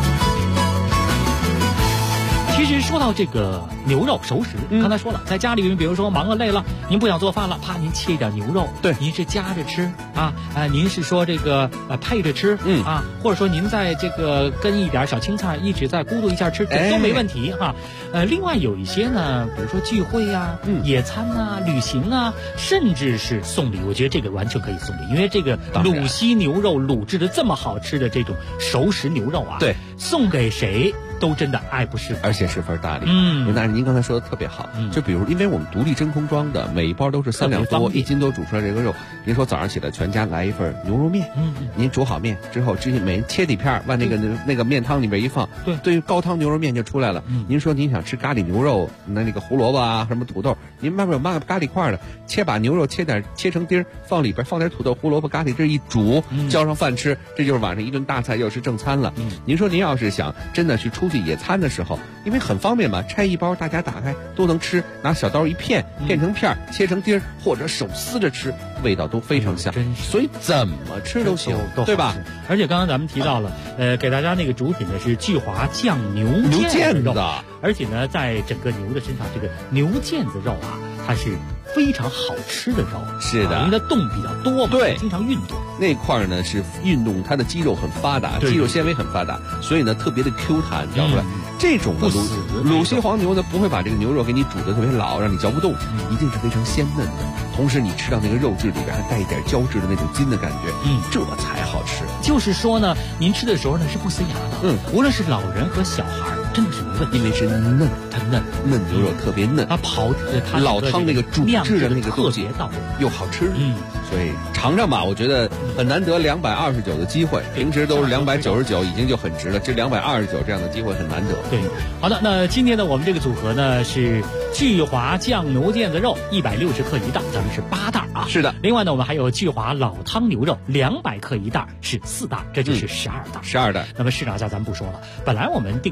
其实说到这个牛肉熟食，刚才说了，在家里面，比如说忙了累了，您不想做饭了，啪，您切一点牛肉， 对， 您是夹着吃啊，您是说这个配着吃，啊，或者说您在这个跟一点小青菜一直在咕嘟一下吃，这都没问题哈。另外有一些呢，比如说聚会呀、野餐啊、旅行啊，甚至是送礼，我觉得这个完全可以送礼，因为这个鲁西牛肉卤制的这么好吃的这种熟食牛肉啊， 对， 送给谁都真的爱不释手， 而且十分大礼。但是您刚才说的特别好，就比如因为我们独立真空装的，每一包都是3两多，1斤多煮出来这个肉。您说早上起来全家来一份牛肉面，您煮好面之后，每人切几片往那个面汤里边一放，对，高汤牛肉面就出来了。您说您想吃咖喱牛肉，那个胡萝卜啊，什么土豆，您外面有卖咖喱块的，把牛肉切成丁，放里边放点土豆、胡萝卜、咖喱汁一煮，浇上饭吃，这就是晚上一顿大菜，又是正餐了。您说您要是想真的去出去野餐的时候，因为很方便嘛，拆一包大家打开都能吃，拿小刀一片成片，切成丁，或者手撕着吃，味道都非常香，所以怎么吃都行，对吧？ 而且刚刚咱们提到了，给大家那个主品呢是聚华酱牛腱子，而且呢，在整个牛的身上，这个牛腱子肉啊，它是非常好吃的肉， 是的， 因为它动比较多嘛， 对， 经常运动。 那块呢是运动，它的肌肉很发达，肌肉纤维很发达，所以呢特别的 Q 弹，嚼出来。这种的鲁西黄牛呢不会把这个牛肉给你煮的特别老，让你嚼不动，一定是非常鲜嫩的。同时你吃到那个肉质里边还带一点胶质的那种筋的感觉，这才好吃。 就是说呢，您吃的时候呢是不塞牙的，无论是老人和小孩，真的是没问题， 因为是嫩，它嫩牛肉特别嫩， 它老汤那个煮制的那个特别到位， 又好吃，所以尝尝吧，我觉得很难得229的机会，平时都是299，已经就很值了，这229这样的机会很难得。 对，好的，那今天呢，我们这个组合呢是聚华酱牛腱子肉160克一袋，咱们是8袋啊。 是的。 另外呢，我们还有聚华老汤牛肉200克一袋，是4袋，这就是12袋。 12袋。 那么市场价咱们不说了，本来我们定的是299，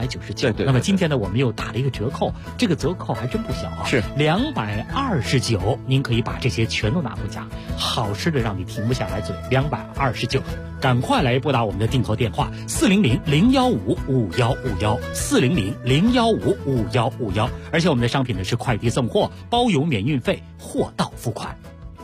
299。 对。 那么今天呢，我们又打了一个折扣，这个折扣还真不小啊， 是 229，您可以把这些全都拿回家，好吃的让你停不下来嘴，229。赶快来拨打我们的订购电话400-015-5151，400-015-5151，而且我们的商品呢是快递送货，包邮免运费，货到付款。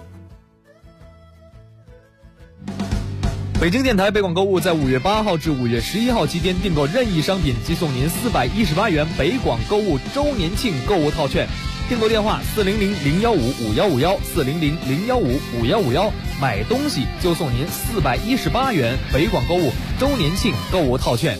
北京电台北广购物在5月8号至5月11号期间订购任意商品即送您418元北广购物周年庆购物套券，订购电话400-015-5151，400-015-5151，买东西就送您418元北广购物周年庆购物套券。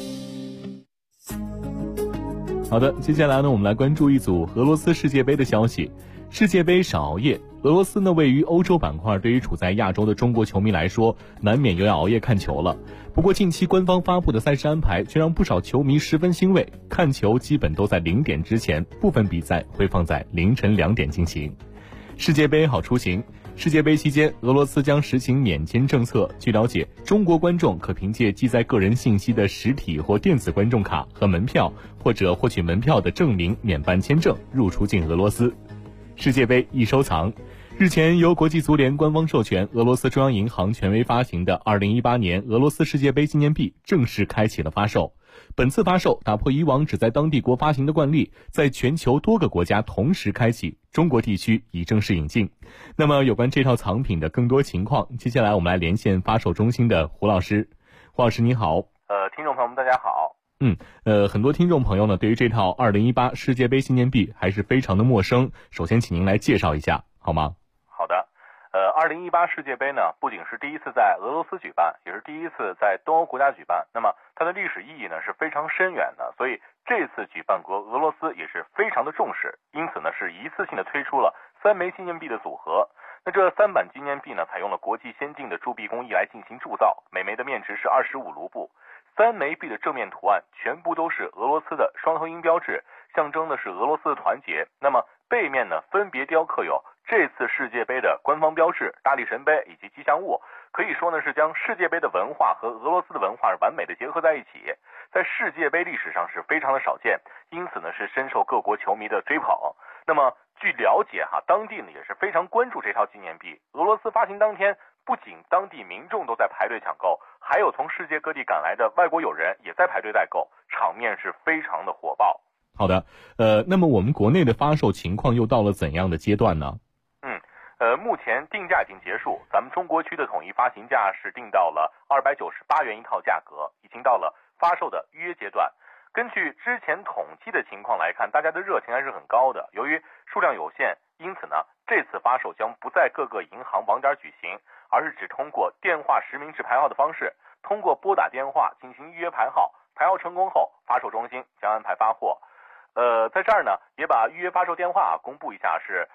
好的，接下来呢，我们来关注一组俄罗斯世界杯的消息。世界杯少熬夜，俄罗斯呢位于欧洲板块，对于处在亚洲的中国球迷来说，难免又要熬夜看球了。不过近期官方发布的赛事安排却让不少球迷十分欣慰，看球基本都在0点之前，部分比赛会放在凌晨2点进行。世界杯好出行。世界杯期间，俄罗斯将实行免签政策。据了解，中国观众可凭借记载个人信息的实体或电子观众卡和门票，或者获取门票的证明免办签证，入出境俄罗斯。世界杯易收藏。日前，由国际足联官方授权，俄罗斯中央银行权威发行的2018年俄罗斯世界杯纪念币正式开启了发售。本次发售打破以往只在当地国发行的惯例，在全球多个国家同时开启，中国地区已正式引进。那么有关这套藏品的更多情况，接下来我们来连线发售中心的胡老师。胡老师你好。 听众朋友们大家好。 很多听众朋友呢对于这套2018世界杯纪念币还是非常的陌生，首先请您来介绍一下好吗？ 好的。2018世界杯呢不仅是第一次在俄罗斯举办，也是第一次在东欧国家举办，那么它的历史意义呢是非常深远的，所以这次举办国俄罗斯也是非常的重视，因此呢是一次性的推出了3枚纪念币的组合。那这3版纪念币呢采用了国际先进的铸币工艺来进行铸造，每枚的面值是25卢布。3枚币的正面图案全部都是俄罗斯的双头鹰标志，象征的是俄罗斯的团结。那么背面呢分别雕刻有这次世界杯的官方标志、大力神杯以及吉祥物，可以说呢是将世界杯的文化和俄罗斯的文化完美的结合在一起，在世界杯历史上是非常的少见，因此呢是深受各国球迷的追捧。那么据了解当地呢也是非常关注这套纪念币。俄罗斯发行当天，不仅当地民众都在排队抢购，还有从世界各地赶来的外国友人也在排队代购，场面是非常的火爆。 好的，那么我们国内的发售情况又到了怎样的阶段呢？ 目前定价已经结束，咱们中国区的统一发行价是定到了298元一套价格，已经到了发售的预约阶段。根据之前统计的情况来看，大家的热情还是很高的。由于数量有限，因此呢，这次发售将不在各个银行网点举行，而是只通过电话实名制排号的方式，通过拨打电话进行预约排号，排号成功后，发售中心将安排发货。在这儿呢，也把预约发售电话公布一下，是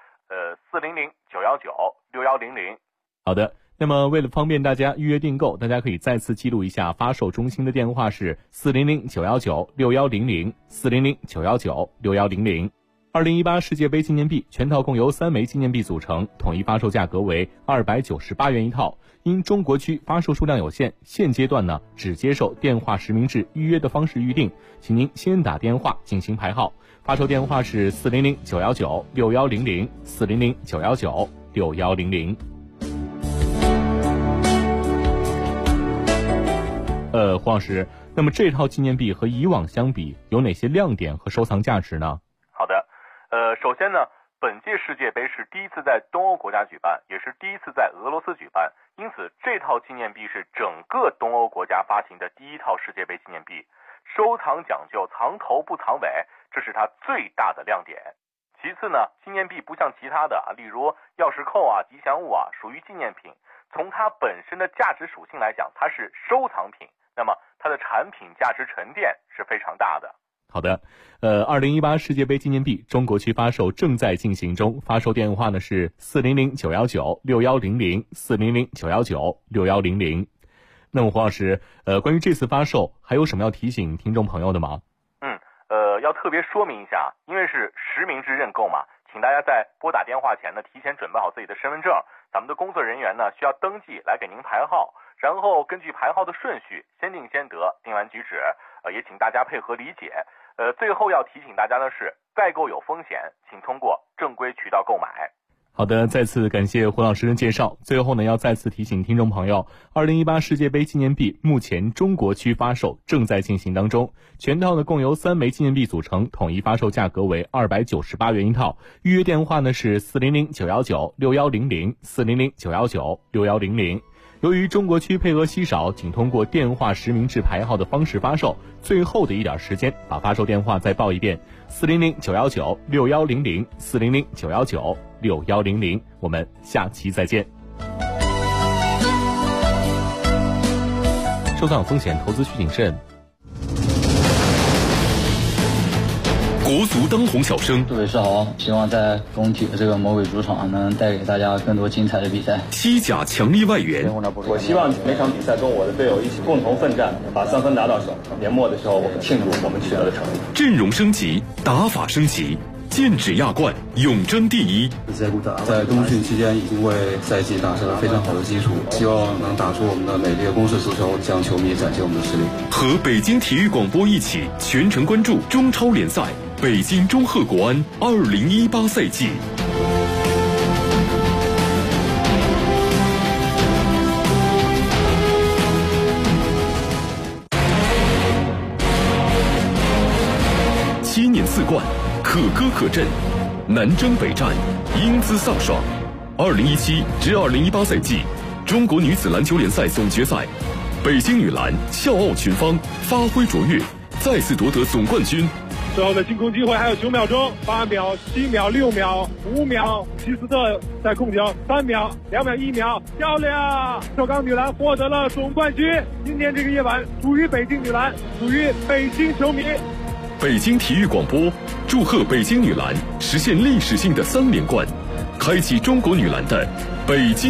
400-919-6100。 好的，那么为了方便大家预约订购，大家可以再次记录一下发售中心的电话是400-919-6100， 400-919-6100。2018世界杯纪念币全套共由3枚纪念币组成，统一发售价格为298元一套。因中国区发售数量有限，现阶段呢只接受电话实名制预约的方式预定，请您先打电话进行排号。发售电话是400-919-6100， 400-919-6100。胡老师，那么这套纪念币和以往相比，有哪些亮点和收藏价值呢？ 好的，首先呢，本届世界杯是第一次在东欧国家举办，也是第一次在俄罗斯举办，因此这套纪念币是整个东欧国家发行的第一套世界杯纪念币。收藏讲究藏头不藏尾，这是它最大的亮点。其次呢，纪念币不像其他的例如钥匙扣吉祥物属于纪念品，从它本身的价值属性来讲，它是收藏品，那么它的产品价值沉淀是非常大的。 好的，2018世界杯纪念币中国区发售正在进行中，发售电话呢是400-919-6100， 400-919-6100。那么胡老师，关于这次发售还有什么要提醒听众朋友的吗？ 要特别说明一下，因为是实名制认购嘛，请大家在拨打电话前呢，提前准备好自己的身份证，咱们的工作人员呢需要登记来给您排号。 然后根据排号的顺序先定先得，定完举止，也请大家配合理解。最后要提醒大家的是，代购有风险，请通过正规渠道购买。 好的，再次感谢胡老师的介绍。最后呢，要再次提醒听众朋友，2018世界杯纪念币目前中国区发售正在进行当中，全套呢共由3枚纪念币组成，统一发售价格为298元一套。预约电话呢是400-919-6100 400-919-6100。由于中国区配额稀少，请通过电话实名制排号的方式发售。最后的一点时间，把发售电话再报一遍：400-919-6100 400-919-6100。我们下期再见。收藏风险，投资需谨慎。 国足当红小生， 杜伟是好，希望在工体的这个魔鬼主场能带给大家更多精彩的比赛。 西甲强力外援， 我希望每场比赛跟我的队友一起共同奋战，把3分拿到手。年末的时候，我们庆祝我们取得的成绩。 阵容升级，打法升级，剑指亚冠，永争第一。 在冬训期间已经为赛季打下了非常好的基础，希望能打出我们的美丽的攻势足球，向球迷展现我们的实力。 和北京体育广播一起全程关注中超联赛。北京中赫国安2018赛季。7年4冠，可歌可阵，南征北战，英姿飒爽。2017至2018赛季中国女子篮球联赛总决赛，北京女篮笑傲群芳，发挥卓越，再次夺得总冠军。 最后的进攻机会还有9秒钟，8秒、7秒、6秒、5秒，齐斯特在控球，3秒、2秒、1秒，漂亮！首钢女篮获得了总冠军。今天这个夜晚属于北京女篮，属于北京球迷。 北京体育广播祝贺北京女篮实现历史性的3连冠，开启中国女篮的北京